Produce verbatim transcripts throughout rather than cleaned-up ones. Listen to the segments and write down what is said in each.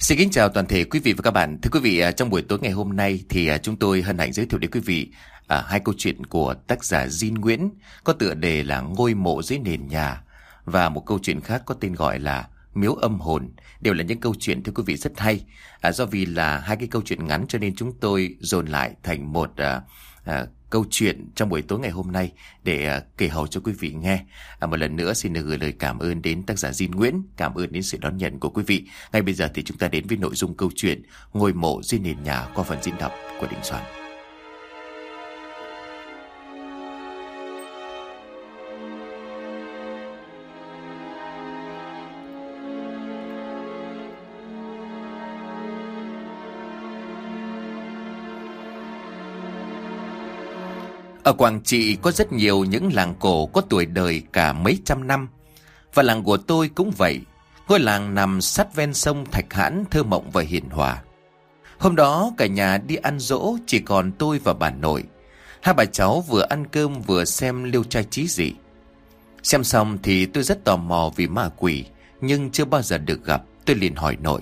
Xin kính chào toàn thể quý vị và các bạn. Thưa quý vị, trong buổi tối ngày hôm nay thì chúng tôi hân hạnh giới thiệu đến quý vị à, hai câu chuyện của tác giả Diên Nguyễn có tựa đề là Ngôi mộ dưới nền nhà và một câu chuyện khác có tên gọi là Miếu âm hồn. Đều là những câu chuyện thưa quý vị rất hay. À, do vì là hai cái câu chuyện ngắn cho nên chúng tôi dồn lại thành một à, à, câu chuyện trong buổi tối ngày hôm nay để à, kể hầu cho quý vị nghe. À, một lần nữa xin được gửi lời cảm ơn đến tác giả Diên Nguyễn, cảm ơn đến sự đón nhận của quý vị. Ngay bây giờ thì chúng ta đến với nội dung câu chuyện Ngôi mộ dưới nền nhà qua phần diễn đọc của Đình Soạn. Ở Quảng Trị có rất nhiều những làng cổ có tuổi đời cả mấy trăm năm. Và làng của tôi cũng vậy. Ngôi làng nằm sát ven sông Thạch Hãn, thơ mộng và hiền hòa. Hôm đó cả nhà đi ăn giỗ, chỉ còn tôi và bà nội. Hai bà cháu vừa ăn cơm vừa xem Liêu Trai Chí Dị. Xem xong thì tôi rất tò mò vì ma quỷ, nhưng chưa bao giờ được gặp. Tôi liền hỏi nội: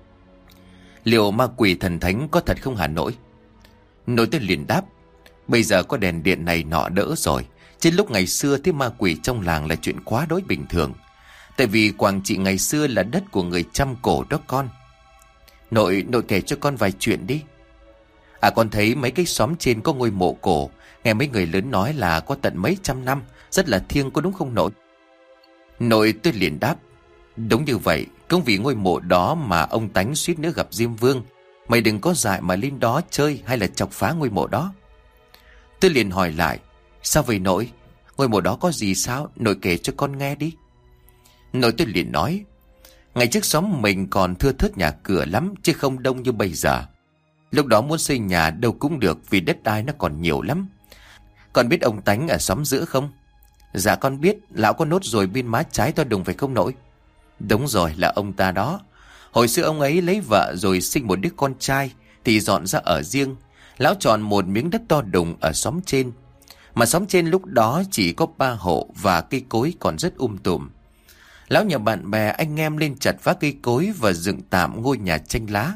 liệu ma quỷ thần thánh có thật không hả nội? Nội tôi liền đáp: bây giờ có đèn điện này nọ đỡ rồi, chứ lúc ngày xưa thấy ma quỷ trong làng là chuyện quá đối bình thường. Tại vì Quảng Trị ngày xưa là đất của người Chăm cổ đó con. Nội, nội kể cho con vài chuyện đi. À, con thấy mấy cái xóm trên có ngôi mộ cổ, nghe mấy người lớn nói là có tận mấy trăm năm, rất là thiêng, có đúng không nội? Nội tôi liền đáp: đúng như vậy, cũng vì ngôi mộ đó mà ông Tánh suýt nữa gặp Diêm Vương. Mày đừng có dại mà lên đó chơi hay là chọc phá ngôi mộ đó. Tôi liền hỏi lại: sao vậy nội? Ngôi mộ đó có gì sao? Nội kể cho con nghe đi. Nội tôi liền nói: ngày trước xóm mình còn thưa thớt nhà cửa lắm, chứ không đông như bây giờ. Lúc đó muốn xây nhà đâu cũng được, vì đất đai nó còn nhiều lắm. Con biết ông Tánh ở xóm giữa không? Dạ con biết, lão có nốt ruồi bên má trái to đùng phải không nội? Đúng rồi, là ông ta đó. Hồi xưa ông ấy lấy vợ rồi sinh một đứa con trai thì dọn ra ở riêng. Lão chọn một miếng đất to đùng ở xóm trên. Mà xóm trên lúc đó chỉ có ba hộ và cây cối còn rất um tùm. Lão nhờ bạn bè anh em lên chặt phá cây cối và dựng tạm ngôi nhà tranh lá.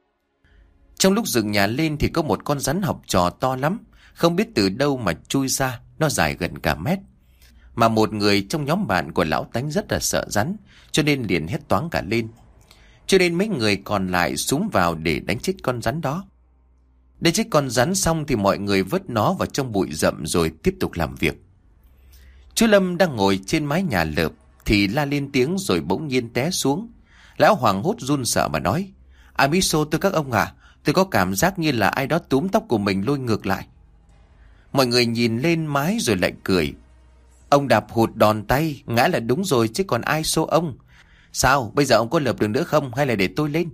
Trong lúc dựng nhà lên thì có một con rắn học trò to lắm, không biết từ đâu mà chui ra, nó dài gần cả mét. Mà một người trong nhóm bạn của lão Tánh rất là sợ rắn, cho nên liền hét toáng cả lên. Cho nên mấy người còn lại xúm vào để đánh chết con rắn đó. Để chết con rắn xong thì mọi người vớt nó vào trong bụi rậm rồi tiếp tục làm việc. Chú Lâm đang ngồi trên mái nhà lợp thì la lên tiếng rồi bỗng nhiên té xuống. Lão hoảng hốt run sợ mà nói: à mi xô tôi các ông à, tôi có cảm giác như là ai đó túm tóc của mình lôi ngược lại. Mọi người nhìn lên mái rồi lại cười. Ông đạp hụt đòn tay, ngã là đúng rồi chứ còn ai xô ông. Sao, bây giờ ông có lợp được nữa không hay là để tôi lên?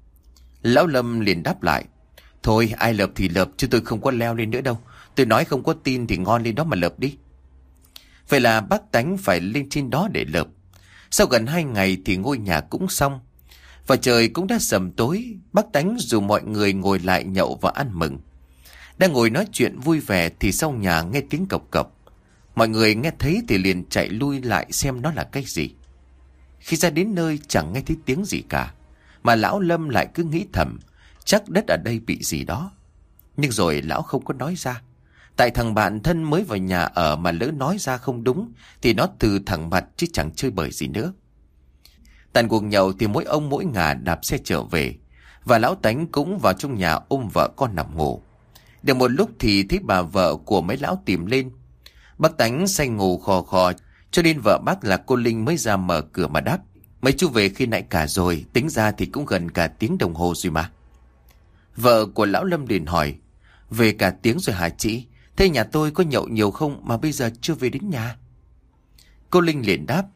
Lão Lâm liền đáp lại: thôi ai lợp thì lợp, chứ tôi không có leo lên nữa đâu. Tôi nói không có tin thì ngon lên đó mà lợp đi. Vậy là bác Tánh phải lên trên đó để lợp. Sau gần hai ngày thì ngôi nhà cũng xong. Và trời cũng đã sầm tối. Bác Tánh dù mọi người ngồi lại nhậu và ăn mừng. Đang ngồi nói chuyện vui vẻ thì sau nhà nghe tiếng cộc cộc. Mọi người nghe thấy thì liền chạy lui lại xem nó là cái gì. Khi ra đến nơi chẳng nghe thấy tiếng gì cả, mà lão Lâm lại cứ nghĩ thầm chắc đất ở đây bị gì đó. Nhưng rồi lão không có nói ra. Tại thằng bạn thân mới vào nhà ở mà lỡ nói ra không đúng thì nó từ thẳng mặt chứ chẳng chơi bời gì nữa. Tàn cuộc nhậu thì mỗi ông mỗi ngả đạp xe trở về. Và lão Tánh cũng vào trong nhà ôm vợ con nằm ngủ. Được một lúc thì thấy bà vợ của mấy lão tìm lên. Bác Tánh say ngủ khò khò, cho nên vợ bác là cô Linh mới ra mở cửa mà đáp: mấy chú về khi nãy cả rồi, tính ra thì cũng gần cả tiếng đồng hồ rồi mà. Vợ của lão Lâm liền hỏi: về cả tiếng rồi hả chị? Thế nhà tôi có nhậu nhiều không mà bây giờ chưa về đến nhà? Cô Linh liền đáp: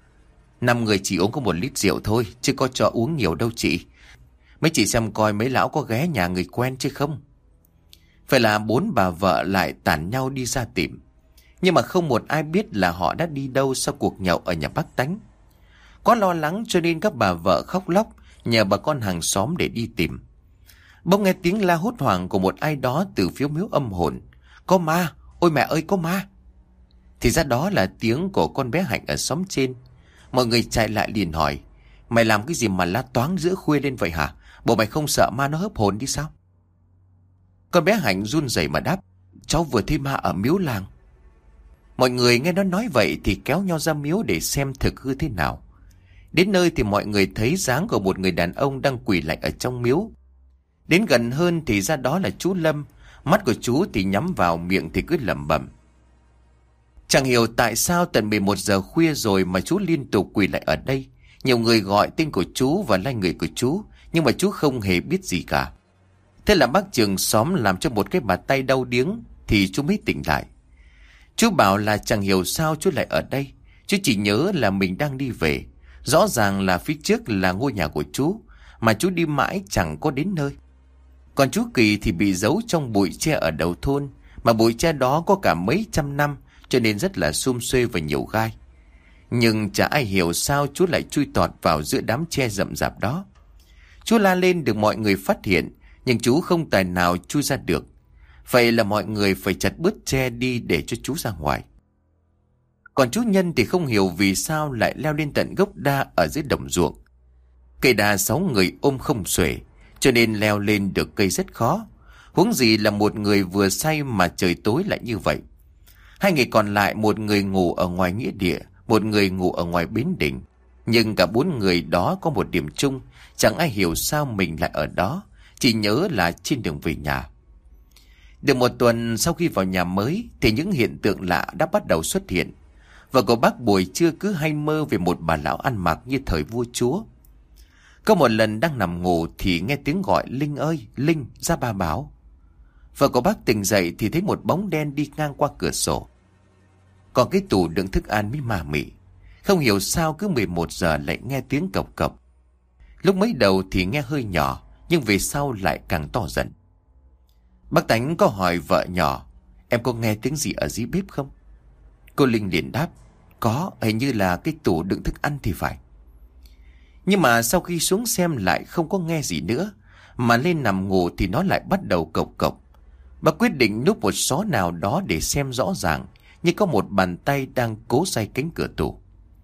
năm người chỉ uống có một lít rượu thôi, chứ có cho uống nhiều đâu chị. Mấy chị xem coi mấy lão có ghé nhà người quen chứ không. Phải là bốn bà vợ lại tản nhau đi ra tìm. Nhưng mà không một ai biết là họ đã đi đâu sau cuộc nhậu ở nhà bác Tánh. Quá lo lắng cho nên các bà vợ khóc lóc nhờ bà con hàng xóm để đi tìm. Bỗng nghe tiếng la hốt hoảng của một ai đó từ phía miếu âm hồn: có ma, ôi mẹ ơi có ma. Thì ra đó là tiếng của con bé Hạnh ở xóm trên. Mọi người chạy lại liền hỏi: Mày làm cái gì mà la toáng giữa khuya lên vậy hả? Bộ mày không sợ ma nó hớp hồn đi sao? Con bé Hạnh run rẩy mà đáp: Cháu vừa thấy ma ở miếu làng. Mọi người nghe nó nói vậy thì kéo nhau ra miếu để xem thực hư thế nào. Đến nơi thì mọi người thấy dáng của một người đàn ông đang quỳ lạy ở trong miếu. Đến gần hơn thì ra đó là chú Lâm. Mắt của chú thì nhắm vào, miệng thì cứ lẩm bẩm. Chẳng hiểu tại sao tận mười một giờ khuya rồi mà chú liên tục quỳ lại ở đây. Nhiều người gọi tên của chú và lai người của chú, nhưng mà chú không hề biết gì cả. Thế là bác trưởng xóm làm cho một cái bàn tay đau điếng thì chú mới tỉnh lại. Chú bảo là chẳng hiểu sao chú lại ở đây. Chú chỉ nhớ là mình đang đi về. Rõ ràng là phía trước là ngôi nhà của chú, mà chú đi mãi chẳng có đến nơi. Còn chú Kỳ thì bị giấu trong bụi tre ở đầu thôn, mà bụi tre đó có cả mấy trăm năm, cho nên rất là sum xuê và nhiều gai. Nhưng chả ai hiểu sao chú lại chui tọt vào giữa đám tre rậm rạp đó. Chú la lên được mọi người phát hiện, nhưng chú không tài nào chui ra được. Vậy là mọi người phải chặt bớt tre đi để cho chú ra ngoài. Còn chú Nhân thì không hiểu vì sao lại leo lên tận gốc đa ở dưới đồng ruộng. Cây đa sáu người ôm không xuể, cho nên leo lên được cây rất khó. Huống gì là một người vừa say mà trời tối lại như vậy. Hai người còn lại, một người ngủ ở ngoài nghĩa địa, một người ngủ ở ngoài bến đỉnh. Nhưng cả bốn người đó có một điểm chung, chẳng ai hiểu sao mình lại ở đó, chỉ nhớ là trên đường về nhà. Được một tuần sau khi vào nhà mới thì những hiện tượng lạ đã bắt đầu xuất hiện. Và cô bác buổi trưa cứ hay mơ về một bà lão ăn mặc như thời vua chúa. Có một lần đang nằm ngủ thì nghe tiếng gọi: Linh ơi, Linh, ra bà bảo. Và cô bác tỉnh dậy thì thấy một bóng đen đi ngang qua cửa sổ. Còn cái tủ đựng thức ăn mới mà mị. Không hiểu sao cứ mười một giờ lại nghe tiếng cộc cộc. Lúc mới đầu thì nghe hơi nhỏ, nhưng về sau lại càng to dần. Bác Tánh có hỏi vợ nhỏ: Em có nghe tiếng gì ở dưới bếp không? Cô Linh liền đáp: Có, hình như là cái tủ đựng thức ăn thì phải. Nhưng mà sau khi xuống xem lại không có nghe gì nữa, mà lên nằm ngủ thì nó lại bắt đầu cộc cộc. Bà quyết định núp một xó nào đó để xem rõ ràng, như có một bàn tay đang cố xoay cánh cửa tủ.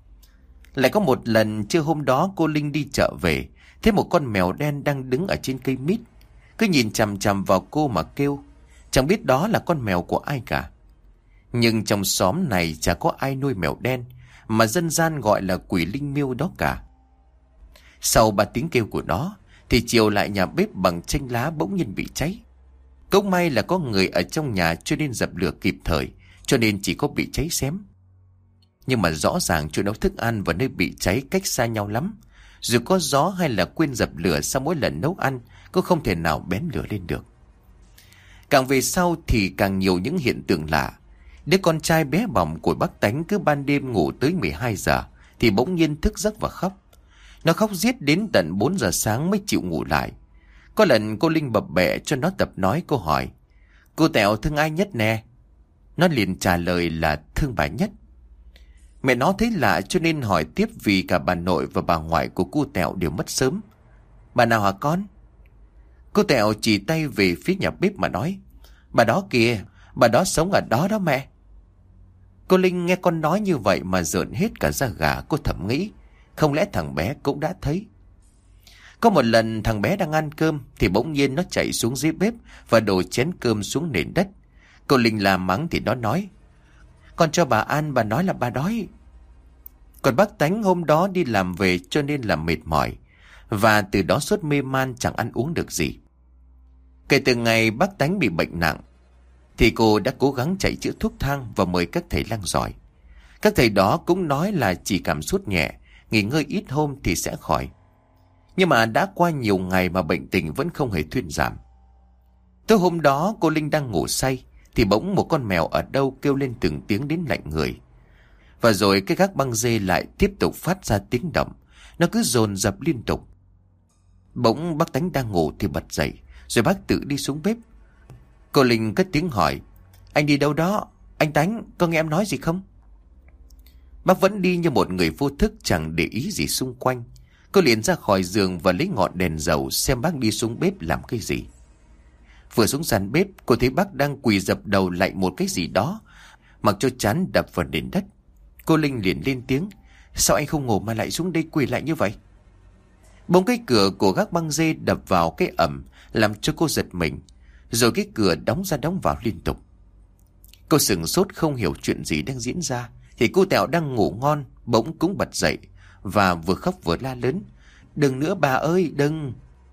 Lại có một lần trưa hôm đó cô Linh đi chợ về, thấy một con mèo đen đang đứng ở trên cây mít, cứ nhìn chằm chằm vào cô mà kêu. Chẳng biết đó là con mèo của ai cả. Nhưng trong xóm này chả có ai nuôi mèo đen, mà dân gian gọi là quỷ linh miêu đó cả. Sau ba tiếng kêu của nó thì chiều lại nhà bếp bằng chanh lá bỗng nhiên bị cháy. Cũng may là có người ở trong nhà cho nên dập lửa kịp thời, cho nên chỉ có bị cháy xém. Nhưng mà rõ ràng chỗ nấu thức ăn và nơi bị cháy cách xa nhau lắm. Dù có gió hay là quên dập lửa, sau mỗi lần nấu ăn cũng không thể nào bén lửa lên được. Càng về sau thì càng nhiều những hiện tượng lạ. Đứa con trai bé bỏng của bác Tánh cứ ban đêm ngủ tới mười hai giờ thì bỗng nhiên thức giấc và khóc. Nó khóc giết đến tận bốn giờ sáng mới chịu ngủ lại. Có lần cô Linh bập bẹ cho nó tập nói, cô hỏi: Cô Tẹo thương ai nhất nè? Nó liền trả lời là thương bà nhất. Mẹ nó thấy lạ cho nên hỏi tiếp, vì cả bà nội và bà ngoại của cô Tẹo đều mất sớm. Bà nào hả con? Cô Tẹo chỉ tay về phía nhà bếp mà nói: Bà đó kìa, bà đó sống ở đó đó mẹ. Cô Linh nghe con nói như vậy mà rợn hết cả da gà. Cô thầm nghĩ, không lẽ thằng bé cũng đã thấy. Có một lần thằng bé đang ăn cơm thì bỗng nhiên nó chạy xuống dưới bếp và đổ chén cơm xuống nền đất. Cô Linh la mắng thì nó nói: Con cho bà ăn, bà nói là bà đói. Còn bác Tánh hôm đó đi làm về cho nên là mệt mỏi, và từ đó suốt mê man chẳng ăn uống được gì. Kể từ ngày bác Tánh bị bệnh nặng thì cô đã cố gắng chạy chữa thuốc thang và mời các thầy lang giỏi. Các thầy đó cũng nói là chỉ cảm sốt nhẹ, nghỉ ngơi ít hôm thì sẽ khỏi. Nhưng mà đã qua nhiều ngày mà bệnh tình vẫn không hề thuyên giảm. Tối hôm đó cô Linh đang ngủ say thì bỗng một con mèo ở đâu kêu lên từng tiếng đến lạnh người. Và rồi cái gác băng dê lại tiếp tục phát ra tiếng động. Nó cứ dồn dập liên tục. Bỗng bác Tánh đang ngủ thì bật dậy, rồi bác tự đi xuống bếp. Cô Linh cất tiếng hỏi: Anh đi đâu đó? Anh Tánh, có nghe em nói gì không? Bác vẫn đi như một người vô thức, chẳng để ý gì xung quanh. Cô liền ra khỏi giường và lấy ngọn đèn dầu xem bác đi xuống bếp làm cái gì. Vừa xuống sàn bếp, cô thấy bác đang quỳ dập đầu lạy một cái gì đó, mặc cho trán đập vào nền đất. Cô Linh liền lên tiếng: Sao anh không ngủ mà lại xuống đây quỳ lại như vậy? Bỗng cái cửa của gác băng dê đập vào cái ẩm, làm cho cô giật mình. Rồi cái cửa đóng ra đóng vào liên tục. Cô sửng sốt không hiểu chuyện gì đang diễn ra. Thì cô Tẹo đang ngủ ngon bỗng cũng bật dậy và vừa khóc vừa la lớn: "Đừng nữa bà ơi, đừng!"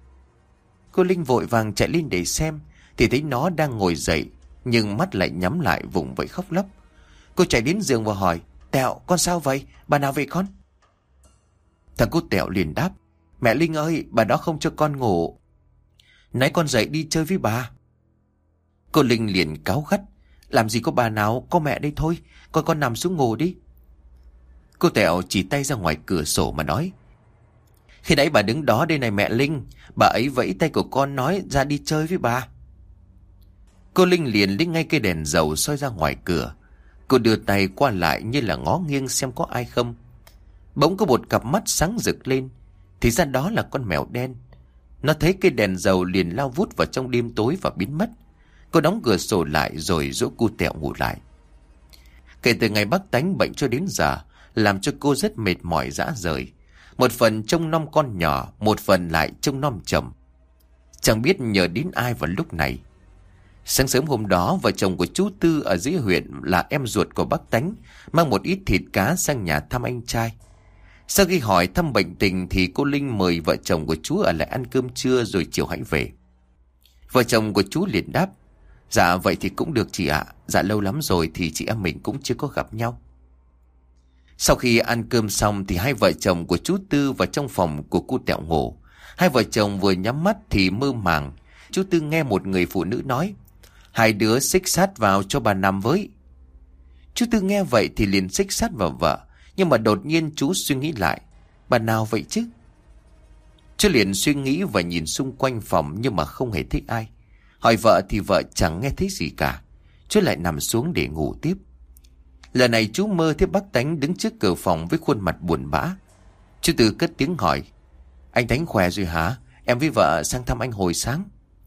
Cô Linh vội vàng chạy lên để xem, thì thấy nó đang ngồi dậy nhưng mắt lại nhắm lại, vùng vẫy khóc lóc. Cô chạy đến giường và hỏi: "Tẹo, con sao vậy? Bà nào vậy con?" Thằng cô Tẹo liền đáp: "Mẹ Linh ơi, bà đó không cho con ngủ. Nãy con dậy đi chơi với bà." Cô Linh liền cáu gắt: "Làm gì có bà nào, có mẹ đây thôi, con con nằm xuống ngủ đi." Cô Tẹo chỉ tay ra ngoài cửa sổ mà nói: "Khi nãy bà đứng đó đây này mẹ Linh, bà ấy vẫy tay của con nói ra đi chơi với bà." Cô Linh liền lấy ngay cây đèn dầu soi ra ngoài cửa. Cô đưa tay qua lại như là ngó nghiêng xem có ai không. Bỗng có một cặp mắt sáng rực lên, thì ra đó là con mèo đen. Nó thấy cây đèn dầu liền lao vút vào trong đêm tối và biến mất. Cô đóng cửa sổ lại rồi dỗ cô Tẹo ngủ lại. Kể từ ngày bác tánh bệnh cho đến giờ, làm cho cô rất mệt mỏi rã rời. Một phần trông nom con nhỏ, một phần lại trông nom chồng. Chẳng biết nhờ đến ai vào lúc này. Sáng sớm hôm đó, vợ chồng của chú Tư ở dưới huyện là em ruột của bác tánh mang một ít thịt cá sang nhà thăm anh trai. Sau khi hỏi thăm bệnh tình thì cô Linh mời vợ chồng của chú ở lại ăn cơm trưa rồi chiều hãy về. Vợ chồng của chú liền đáp: "Dạ vậy thì cũng được chị ạ. Dạ lâu lắm rồi thì chị em mình cũng chưa có gặp nhau." Sau khi ăn cơm xong thì hai vợ chồng của chú Tư vào trong phòng của cô Tẹo ngủ. Hai vợ chồng vừa nhắm mắt thì mơ màng. Chú Tư nghe một người phụ nữ nói: "Hai đứa xích sát vào cho bà nằm với." Chú Tư nghe vậy thì liền xích sát vào vợ. Nhưng mà đột nhiên chú suy nghĩ lại: "Bà nào vậy chứ?" Chú liền suy nghĩ và nhìn xung quanh phòng nhưng mà không hề thấy ai. Hỏi vợ thì vợ chẳng nghe thấy gì cả. Chú lại nằm xuống để ngủ tiếp. Lần này chú mơ thấy bác Tánh đứng trước cửa phòng với khuôn mặt buồn bã. Chú Tư cất tiếng hỏi: "Anh Tánh khỏe rồi hả? Em với vợ sang thăm anh hồi sáng."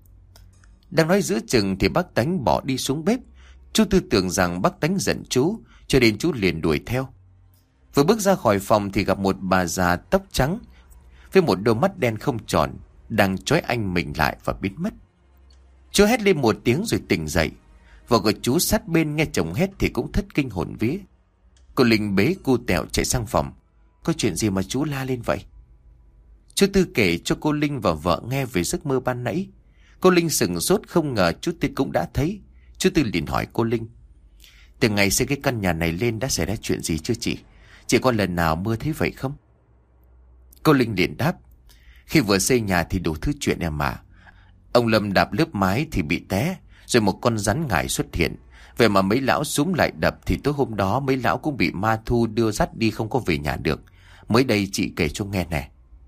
Đang nói giữa chừng thì bác Tánh bỏ đi xuống bếp. Chú Tư tưởng rằng bác Tánh giận chú, cho nên chú liền đuổi theo. Vừa bước ra khỏi phòng thì gặp một bà già tóc trắng với một đôi mắt đen không tròn đang trói anh mình lại và biến mất. Chú hét lên một tiếng rồi tỉnh dậy. Vợ của chú sát bên nghe chồng hét thì cũng thất kinh hồn vía. Cô Linh bế cô Tẹo chạy sang phòng: "Có chuyện gì mà chú la lên vậy?" Chú Tư kể cho cô Linh và vợ nghe về giấc mơ ban nãy. Cô Linh sửng sốt không ngờ chú Tư cũng đã thấy. Chú Tư liền hỏi cô Linh: "Từ ngày xây cái căn nhà này lên đã xảy ra chuyện gì chưa chị? Chị có lần nào mơ thấy vậy không?" Cô Linh liền đáp: "Khi vừa xây nhà thì đủ thứ chuyện em mà. Ông Lâm đạp lớp mái thì bị té, rồi một con rắn ngải xuất hiện. Vậy mà mấy lão súm lại đập thì tối hôm đó mấy lão cũng bị ma thu đưa dắt đi không có về nhà được. Mới đây chị kể cho nghe nè.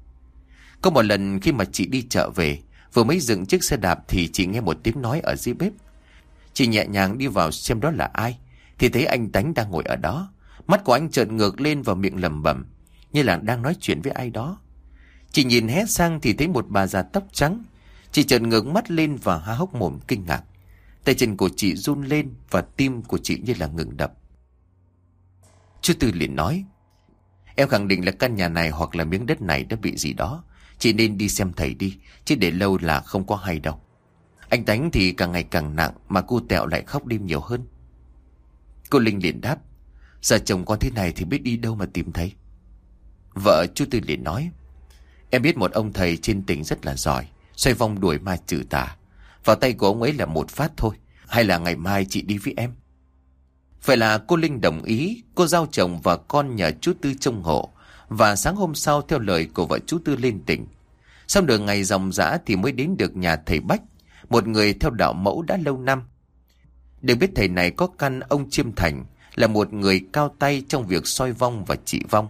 Có một lần khi mà chị đi chợ về, vừa mới dựng chiếc xe đạp thì chị nghe một tiếng nói ở dưới bếp. Chị nhẹ nhàng đi vào xem đó là ai, thì thấy anh Tánh đang ngồi ở đó. Mắt của anh trợn ngược lên và miệng lẩm bẩm như là đang nói chuyện với ai đó. Chị nhìn hé sang thì thấy một bà già tóc trắng. Chị trợn ngược mắt lên và há hốc mồm kinh ngạc. Tay chân của chị run lên và tim của chị như là ngừng đập. Chú Tư liền nói: "Em khẳng định là căn nhà này hoặc là miếng đất này đã bị gì đó. Chị nên đi xem thầy đi, chứ để lâu là không có hay đâu. Anh Tánh thì càng ngày càng nặng, mà cô Tẹo lại khóc đêm nhiều hơn." Cô Linh liền đáp: "Giờ chồng con thế này thì biết đi đâu mà tìm thầy." Vợ chú Tư liền nói: "Em biết một ông thầy trên tỉnh rất là giỏi, xoay vong đuổi ma trừ tà. Vào tay của ông ấy là một phát thôi. Hay là ngày mai chị đi với em?" Vậy là cô Linh đồng ý. Cô giao chồng và con nhờ chú Tư trông hộ. Và sáng hôm sau theo lời của vợ chú Tư lên tỉnh. Sau đường ngày ròng rã thì mới đến được nhà thầy Bách, một người theo đạo mẫu đã lâu năm. Được biết thầy này có căn ông Chiêm Thành, là một người cao tay trong việc soi vong và trị vong.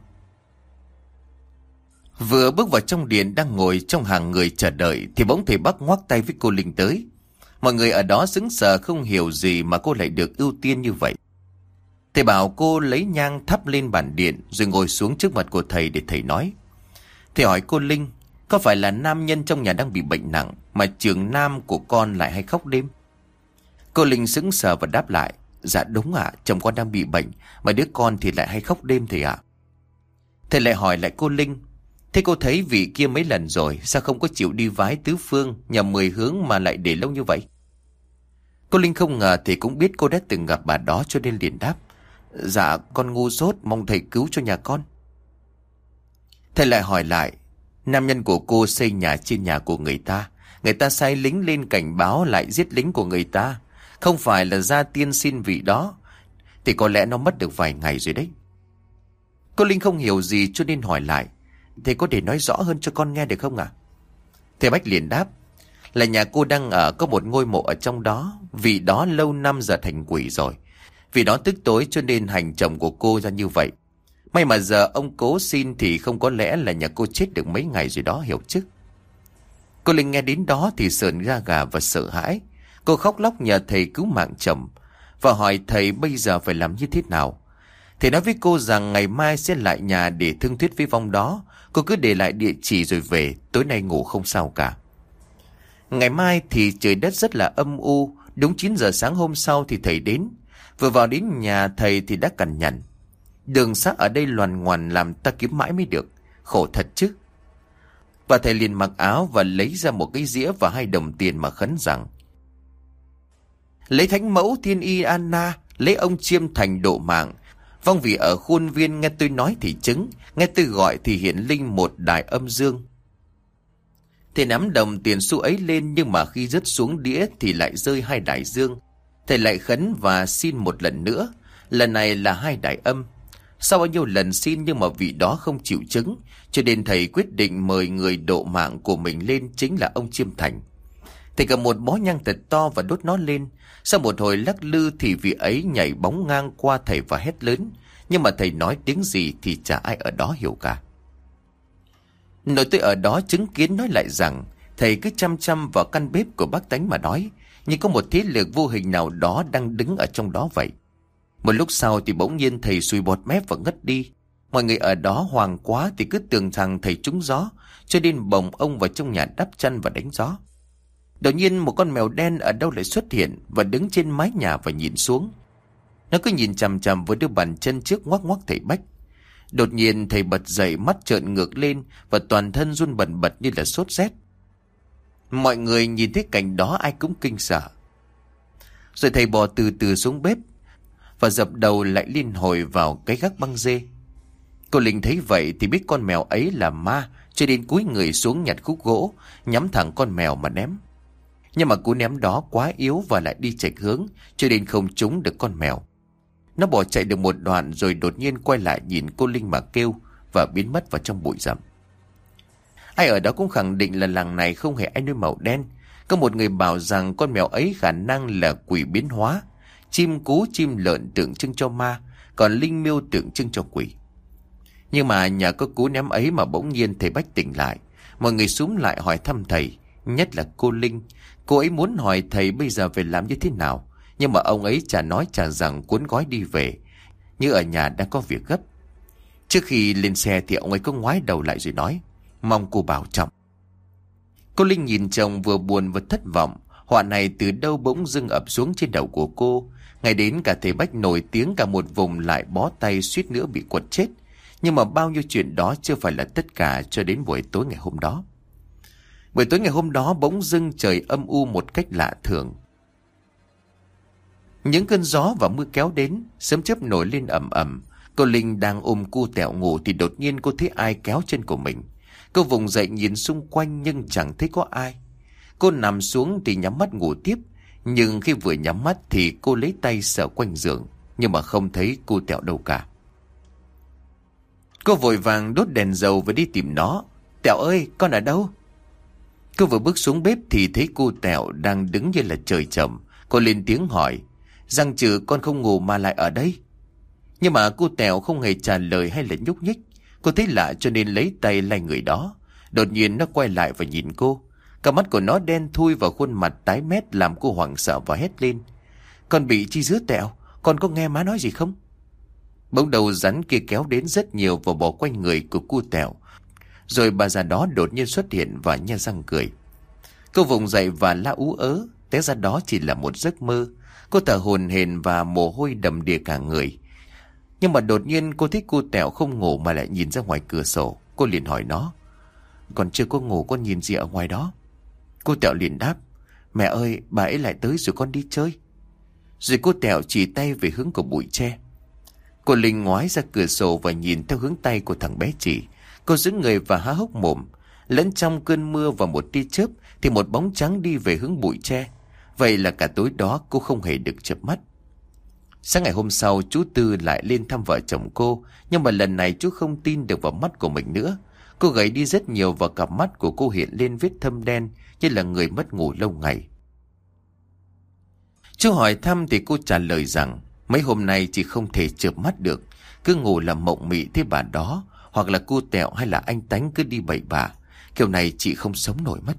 Vừa bước vào trong điện đang ngồi trong hàng người chờ đợi thì bỗng thầy Bắc ngoắc tay với cô Linh tới. Mọi người ở đó sững sờ không hiểu gì mà cô lại được ưu tiên như vậy. Thầy bảo cô lấy nhang thắp lên bàn điện rồi ngồi xuống trước mặt của thầy để thầy nói. Thầy hỏi cô Linh: "Có phải là nam nhân trong nhà đang bị bệnh nặng mà trưởng nam của con lại hay khóc đêm?" Cô Linh sững sờ và đáp lại: "Dạ đúng ạ, chồng con đang bị bệnh mà đứa con thì lại hay khóc đêm thầy ạ." Thầy lại hỏi lại cô Linh: Thế cô thấy vị kia mấy lần rồi, sao không có chịu đi vái tứ phương nhờ mười hướng mà lại để lâu như vậy? Cô Linh không ngờ thầy cũng biết cô đã từng gặp bà đó, cho nên liền đáp: Dạ con ngu dốt, mong thầy cứu cho nhà con. Thầy lại hỏi lại: Nam nhân của cô xây nhà trên nhà của người ta, người ta sai lính lên cảnh báo lại giết lính của người ta, không phải là ra tiên xin vị đó, thì có lẽ nó mất được vài ngày rồi đấy. Cô Linh không hiểu gì cho nên hỏi lại: Thầy có thể nói rõ hơn cho con nghe được không ạ? Thầy Bách liền đáp: Là nhà cô đang ở có một ngôi mộ ở trong đó, vị đó lâu năm giờ thành quỷ rồi. Vì đó tức tối cho nên hành chồng của cô ra như vậy. May mà giờ ông cố xin thì không có lẽ là nhà cô chết được mấy ngày rồi đó, hiểu chứ? Cô Linh nghe đến đó thì sởn da gà và sợ hãi. Cô khóc lóc nhờ thầy cứu mạng chồng và hỏi thầy bây giờ phải làm như thế nào. Thầy nói với cô rằng ngày mai sẽ lại nhà để thương thuyết với vong đó. Cô cứ để lại địa chỉ rồi về, tối nay ngủ không sao cả. Ngày mai thì trời đất rất là âm u. Đúng chín giờ sáng hôm sau thì thầy đến. Vừa vào đến nhà thầy thì đã cằn nhằn: Đường xác ở đây loằn ngoằn làm ta kiếm mãi mới được, khổ thật chứ. Và thầy liền mặc áo và lấy ra một cái dĩa và hai đồng tiền mà khấn rằng: Lấy thánh mẫu thiên y Anna, lấy ông Chiêm Thành độ mạng. Vong vì ở khuôn viên nghe tôi nói thì chứng, nghe tôi gọi thì hiện linh một đài âm dương. Thầy nắm đồng tiền xu ấy lên, nhưng mà khi rớt xuống đĩa thì lại rơi hai đài dương. Thầy lại khấn và xin một lần nữa, lần này là hai đài âm. Sau bao nhiêu lần xin nhưng mà vị đó không chịu chứng, cho nên thầy quyết định mời người độ mạng của mình lên, chính là ông Chiêm Thành. Thầy cầm một bó nhang thật to và đốt nó lên. Sau một hồi lắc lư thì vị ấy nhảy bóng ngang qua thầy và hét lớn, nhưng mà thầy nói tiếng gì thì chả ai ở đó hiểu cả. Nội tôi ở đó chứng kiến nói lại rằng thầy cứ chăm chăm vào căn bếp của bác Tánh mà nói, như có một thế lực vô hình nào đó đang đứng ở trong đó vậy. Một lúc sau thì bỗng nhiên thầy sùi bọt mép và ngất đi. Mọi người ở đó hoảng quá thì cứ tưởng rằng thầy trúng gió, cho nên bồng ông vào trong nhà đắp chăn và đánh gió. Đột nhiên một con mèo đen ở đâu lại xuất hiện và đứng trên mái nhà và nhìn xuống. Nó cứ nhìn chằm chằm với đôi bàn chân trước ngoắc ngoắc thầy Bách. Đột nhiên thầy bật dậy, mắt trợn ngược lên và toàn thân run bần bật như là sốt rét. Mọi người nhìn thấy cảnh đó ai cũng kinh sợ. Rồi thầy bò từ từ xuống bếp và dập đầu lại liên hồi vào cái gác băng dê. Cô Linh thấy vậy thì biết con mèo ấy là ma, cho nên cúi người xuống nhặt khúc gỗ, nhắm thẳng con mèo mà ném. Nhưng mà cú ném đó quá yếu và lại đi chệch hướng, cho nên không trúng được con mèo. Nó bỏ chạy được một đoạn rồi đột nhiên quay lại nhìn cô Linh mà kêu và biến mất vào trong bụi rậm. Ai ở đó cũng khẳng định là làng này không hề ai nuôi màu đen. Có một người bảo rằng con mèo ấy khả năng là quỷ biến hóa, chim cú chim lợn tượng trưng cho ma, còn linh miêu tượng trưng cho quỷ. Nhưng mà nhờ có cú ném ấy mà bỗng nhiên thầy Bách tỉnh lại. Mọi người xúm lại hỏi thăm thầy, nhất là cô Linh. Cô ấy muốn hỏi thầy bây giờ phải làm như thế nào, nhưng mà ông ấy chả nói chả rằng cuốn gói đi về, như ở nhà đang có việc gấp. Trước khi lên xe thì ông ấy có ngoái đầu lại rồi nói: Mong cô bảo trọng. Cô Linh nhìn chồng vừa buồn vừa thất vọng. Họa này từ đâu bỗng dưng ập xuống trên đầu của cô. Ngày đến cả thầy Bách nổi tiếng cả một vùng lại bó tay suýt nữa bị quật chết. Nhưng mà bao nhiêu chuyện đó chưa phải là tất cả cho đến buổi tối ngày hôm đó. Buổi tối ngày hôm đó bỗng dưng trời âm u một cách lạ thường. Những cơn gió và mưa kéo đến, sấm chớp nổi lên ầm ầm. Cô Linh đang ôm cu tẹo ngủ thì đột nhiên cô thấy ai kéo chân của mình. Cô vùng dậy nhìn xung quanh nhưng chẳng thấy có ai. Cô nằm xuống thì nhắm mắt ngủ tiếp. Nhưng khi vừa nhắm mắt thì cô lấy tay sờ quanh giường, nhưng mà không thấy cu tẹo đâu cả. Cô vội vàng đốt đèn dầu và đi tìm nó. Tẹo ơi, con ở đâu? Cô vừa bước xuống bếp thì thấy cu tẹo đang đứng như là trời trầm. Cô lên tiếng hỏi: Răng trừ con không ngủ mà lại ở đây? Nhưng mà cu tẹo không hề trả lời hay là nhúc nhích. Cô thấy lạ cho nên lấy tay lay người đó. Đột nhiên nó quay lại và nhìn cô. Cả mắt của nó đen thui và khuôn mặt tái mét làm cô hoảng sợ và hét lên: Con bị chi dứa Tẹo? Con có nghe má nói gì không? Bỗng đầu rắn kia kéo đến rất nhiều và bò quanh người của cu Tẹo. Rồi bà già đó đột nhiên xuất hiện và nhe răng cười. Cô vùng dậy và la ú ớ. Té ra đó chỉ là một giấc mơ. Cô thở hổn hển và mồ hôi đầm đìa cả người. Nhưng mà đột nhiên cô thấy cu Tẹo không ngủ mà lại nhìn ra ngoài cửa sổ. Cô liền hỏi nó: Còn chưa có ngủ con nhìn gì ở ngoài đó? Cô Tẹo liền đáp: Mẹ ơi, bà ấy lại tới rồi, con đi chơi. Rồi cô Tẹo chỉ tay về hướng của bụi tre. Cô Linh ngoái ra cửa sổ và nhìn theo hướng tay của thằng bé chỉ. Cô giữ người và há hốc mồm. Lẫn trong cơn mưa và một tia chớp thì một bóng trắng đi về hướng bụi tre. Vậy là cả tối đó cô không hề được chợp mắt. Sáng ngày hôm sau, chú Tư lại lên thăm vợ chồng cô. Nhưng mà lần này chú không tin được vào mắt của mình nữa. Cô gầy đi rất nhiều và cặp mắt của cô hiện lên vết thâm đen, như là người mất ngủ lâu ngày. Chú hỏi thăm thì cô trả lời rằng mấy hôm nay chị không thể chợp mắt được, cứ ngủ là mộng mị thế bà đó, hoặc là cô Tẹo hay là anh Tánh cứ đi bậy bạ, kiểu này chị không sống nổi mất.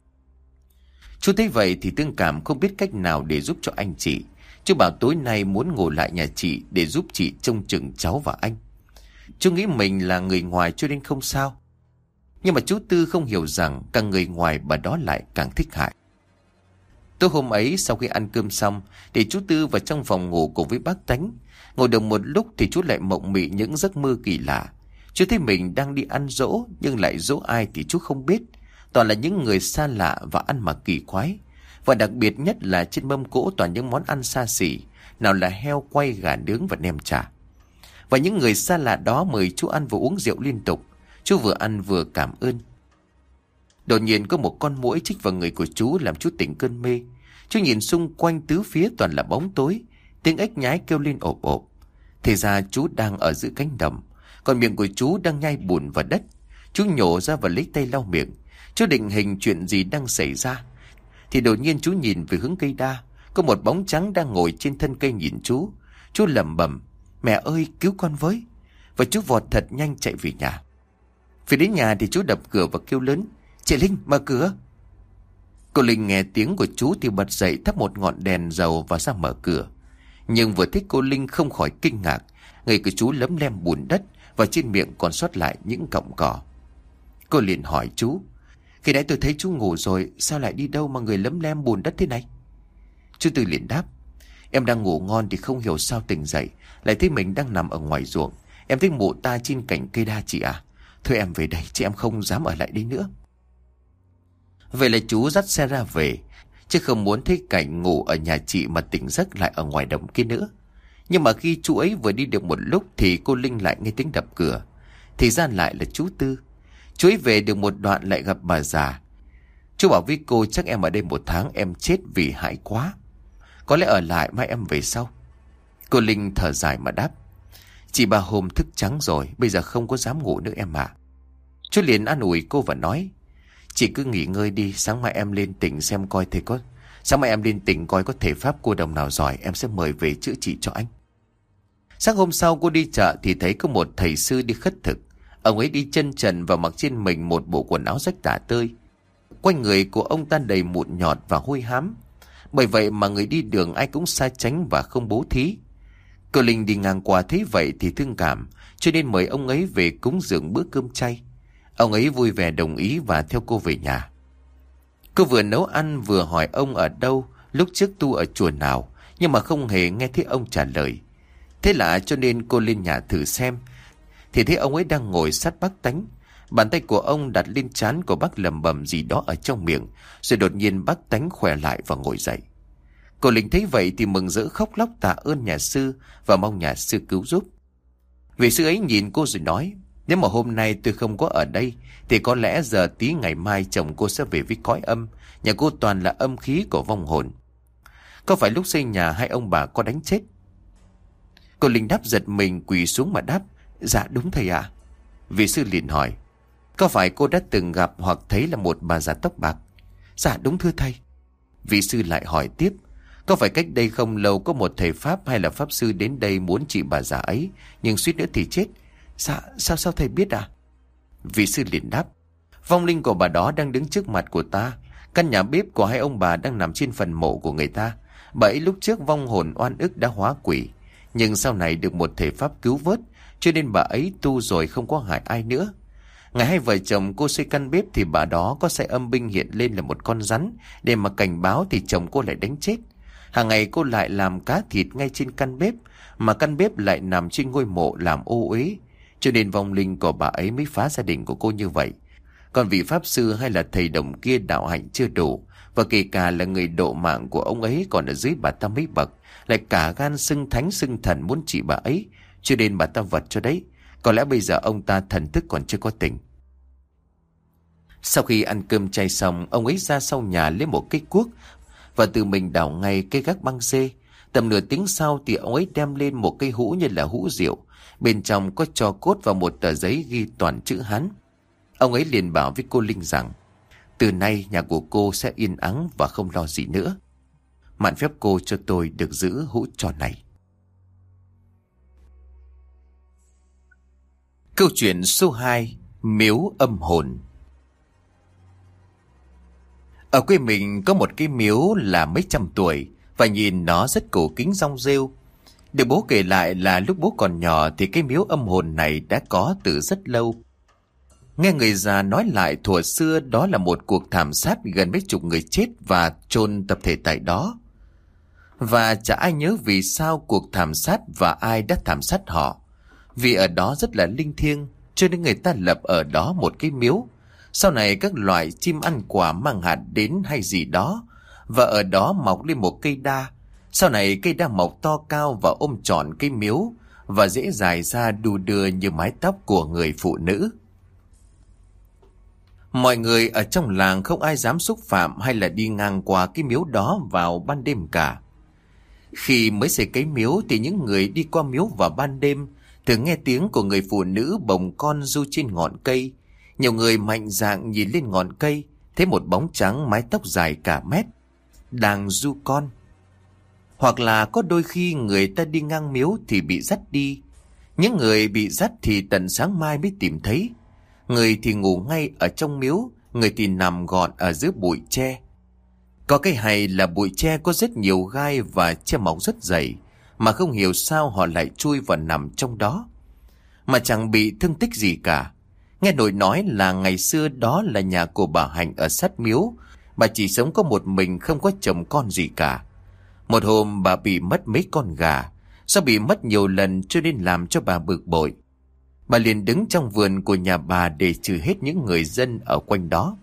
Chú thấy vậy thì thương cảm không biết cách nào để giúp cho anh chị. Chú bảo tối nay muốn ngủ lại nhà chị để giúp chị trông chừng cháu và anh. Chú nghĩ mình là người ngoài cho nên không sao. Nhưng mà chú Tư không hiểu rằng càng người ngoài bà đó lại càng thích hại. Tối hôm ấy sau khi ăn cơm xong thì chú Tư vào trong phòng ngủ cùng với bác Tánh. Ngồi được một lúc thì chú lại mộng mị những giấc mơ kỳ lạ. Chú thấy mình đang đi ăn dỗ, nhưng lại dỗ ai thì chú không biết. Toàn là những người xa lạ và ăn mặc kỳ quái. Và đặc biệt nhất là trên mâm cỗ toàn những món ăn xa xỉ, nào là heo quay, gà nướng và nem chả. Và những người xa lạ đó mời chú ăn và uống rượu liên tục. Chú vừa ăn vừa cảm ơn. Đột nhiên có một con muỗi chích vào người của chú làm chú tỉnh cơn mê. Chú nhìn xung quanh tứ phía toàn là bóng tối, tiếng ếch nhái kêu lên ộp ộp. Thì ra chú đang ở giữa cánh đồng, còn miệng của chú đang nhai bùn vào đất. Chú nhổ ra và lấy tay lau miệng. Chú định hình chuyện gì đang xảy ra. Thì đột nhiên chú nhìn về hướng cây đa. Có một bóng trắng đang ngồi trên thân cây nhìn chú. Chú lẩm bẩm: Mẹ ơi, cứu con với. Và chú vọt thật nhanh chạy về nhà. Về đến nhà thì chú đập cửa và kêu lớn: Chị Linh, mở cửa. Cô Linh nghe tiếng của chú thì bật dậy thắp một ngọn đèn dầu và ra mở cửa. Nhưng vừa thấy cô Linh không khỏi kinh ngạc. Người của chú lấm lem bùn đất và trên miệng còn sót lại những cọng cỏ. Cô liền hỏi chú: Khi nãy tôi thấy chú ngủ rồi, sao lại đi đâu mà người lấm lem bùn đất thế này? Chú Tư liền đáp: Em đang ngủ ngon thì không hiểu sao tỉnh dậy, lại thấy mình đang nằm ở ngoài ruộng. Em thấy mụ ta trên cành cây đa chị à. Thôi em về đây, chị em không dám ở lại đây nữa. Vậy là chú dắt xe ra về, chứ không muốn thấy cảnh ngủ ở nhà chị mà tỉnh giấc lại ở ngoài đồng kia nữa. Nhưng mà khi chú ấy vừa đi được một lúc thì cô Linh lại nghe tiếng đập cửa. Thì ra lại là chú Tư. Chú ấy về được một đoạn lại gặp bà già. Chú bảo với cô: Chắc em ở đây một tháng em chết vì hãi quá, có lẽ ở lại mai em về sau. Cô Linh thở dài mà đáp: Chị ba hôm thức trắng rồi, bây giờ không có dám ngủ nữa em ạ. Chú liền an ủi cô và nói: Chị cứ nghỉ ngơi đi, sáng mai em lên tỉnh xem coi thầy có Sáng mai em lên tỉnh coi có thể pháp cô đồng nào giỏi, em sẽ mời về chữa trị cho anh. Sáng hôm sau cô đi chợ thì thấy có một thầy sư đi khất thực. Ông ấy đi chân trần và mặc trên mình một bộ quần áo rách tả tơi. Quanh người của ông ta đầy mụn nhọt và hôi hám. Bởi vậy mà người đi đường ai cũng xa tránh và không bố thí. Cô Linh đi ngang qua thấy vậy thì thương cảm, cho nên mời ông ấy về cúng dường bữa cơm chay. Ông ấy vui vẻ đồng ý và theo cô về nhà. Cô vừa nấu ăn vừa hỏi ông ở đâu, lúc trước tu ở chùa nào, nhưng mà không hề nghe thấy ông trả lời. Thế lạ cho nên cô lên nhà thử xem, thì thấy ông ấy đang ngồi sát bác Tánh. Bàn tay của ông đặt lên trán của bác lẩm bẩm gì đó ở trong miệng, rồi đột nhiên bác Tánh khỏe lại và ngồi dậy. Cô Linh thấy vậy thì mừng rỡ khóc lóc tạ ơn nhà sư và mong nhà sư cứu giúp. Vị sư ấy nhìn cô rồi nói: Nếu mà hôm nay tôi không có ở đây thì có lẽ giờ tí ngày mai chồng cô sẽ về với cõi âm. Nhà cô toàn là âm khí của vong hồn. Có phải lúc xây nhà hai ông bà có đánh chết? Cô Linh đáp giật mình, quỳ xuống mà đáp: Dạ đúng thầy ạ. Vị sư liền hỏi: Có phải cô đã từng gặp hoặc thấy là một bà già tóc bạc? Dạ đúng thưa thầy. Vị sư lại hỏi tiếp: Có phải cách đây không lâu có một thầy pháp hay là pháp sư đến đây muốn trị bà già ấy, nhưng suýt nữa thì chết? Dạ sao sao thầy biết à? Vị sư liền đáp: Vong linh của bà đó đang đứng trước mặt của ta. Căn nhà bếp của hai ông bà đang nằm trên phần mộ của người ta. Bà ấy lúc trước vong hồn oan ức đã hóa quỷ, nhưng sau này được một thầy pháp cứu vớt, cho nên bà ấy tu rồi không có hại ai nữa. Ngày hai vợ chồng cô xây căn bếp thì bà đó có sai âm binh hiện lên là một con rắn để mà cảnh báo, thì chồng cô lại đánh chết. Hàng ngày cô lại làm cá thịt ngay trên căn bếp, mà căn bếp lại nằm trên ngôi mộ làm ô uế, cho nên vong linh của bà ấy mới phá gia đình của cô như vậy. Còn vị pháp sư hay là thầy đồng kia đạo hạnh chưa đủ, và kể cả là người độ mạng của ông ấy còn ở dưới bà ta mấy bậc, lại cả gan xưng thánh xưng thần muốn trị bà ấy, cho nên bà ta vật cho đấy. Có lẽ bây giờ ông ta thần thức còn chưa có tỉnh. Sau khi ăn cơm chay xong, ông ấy ra sau nhà lấy một cây cuốc và tự mình đào ngay cây gác băng dê. Tầm nửa tiếng sau thì ông ấy đem lên một cây hũ như là hũ rượu, bên trong có tro cốt và một tờ giấy ghi toàn chữ Hán. Ông ấy liền bảo với cô Linh rằng từ nay nhà của cô sẽ yên ắng và không lo gì nữa. Mạn phép cô cho tôi được giữ hũ trò này. Câu chuyện số hai: Miếu âm hồn. Ở quê mình có một cái miếu là mấy trăm tuổi, và nhìn nó rất cổ kính rong rêu. Được bố kể lại là lúc bố còn nhỏ thì cái miếu âm hồn này đã có từ rất lâu. Nghe người già nói lại thuở xưa đó là một cuộc thảm sát gần mấy chục người chết và chôn tập thể tại đó. Và chả ai nhớ vì sao cuộc thảm sát và ai đã thảm sát họ. Vì ở đó rất là linh thiêng, cho nên người ta lập ở đó một cái miếu. Sau này các loại chim ăn quả mang hạt đến hay gì đó, và ở đó mọc lên một cây đa. Sau này cây đa mọc to cao và ôm trọn cây miếu, và dễ dài ra đu đưa như mái tóc của người phụ nữ. Mọi người ở trong làng không ai dám xúc phạm hay là đi ngang qua cái miếu đó vào ban đêm cả. Khi mới xây cái miếu thì những người đi qua miếu vào ban đêm thường nghe tiếng của người phụ nữ bồng con ru trên ngọn cây. Nhiều người mạnh dạn nhìn lên ngọn cây, thấy một bóng trắng mái tóc dài cả mét đang ru con. Hoặc là có đôi khi người ta đi ngang miếu thì bị dắt đi. Những người bị dắt thì tận sáng mai mới tìm thấy. Người thì ngủ ngay ở trong miếu, người thì nằm gọn ở giữa bụi tre. Có cái hay là bụi tre có rất nhiều gai và tre mọc rất dày, mà không hiểu sao họ lại chui vào nằm trong đó, mà chẳng bị thương tích gì cả. Nghe nội nói là ngày xưa đó là nhà của bà Hạnh ở sát miếu. Bà chỉ sống có một mình, không có chồng con gì cả. Một hôm bà bị mất mấy con gà. Do bị mất nhiều lần cho nên làm cho bà bực bội. Bà liền đứng trong vườn của nhà bà để trừ hết những người dân ở quanh đó.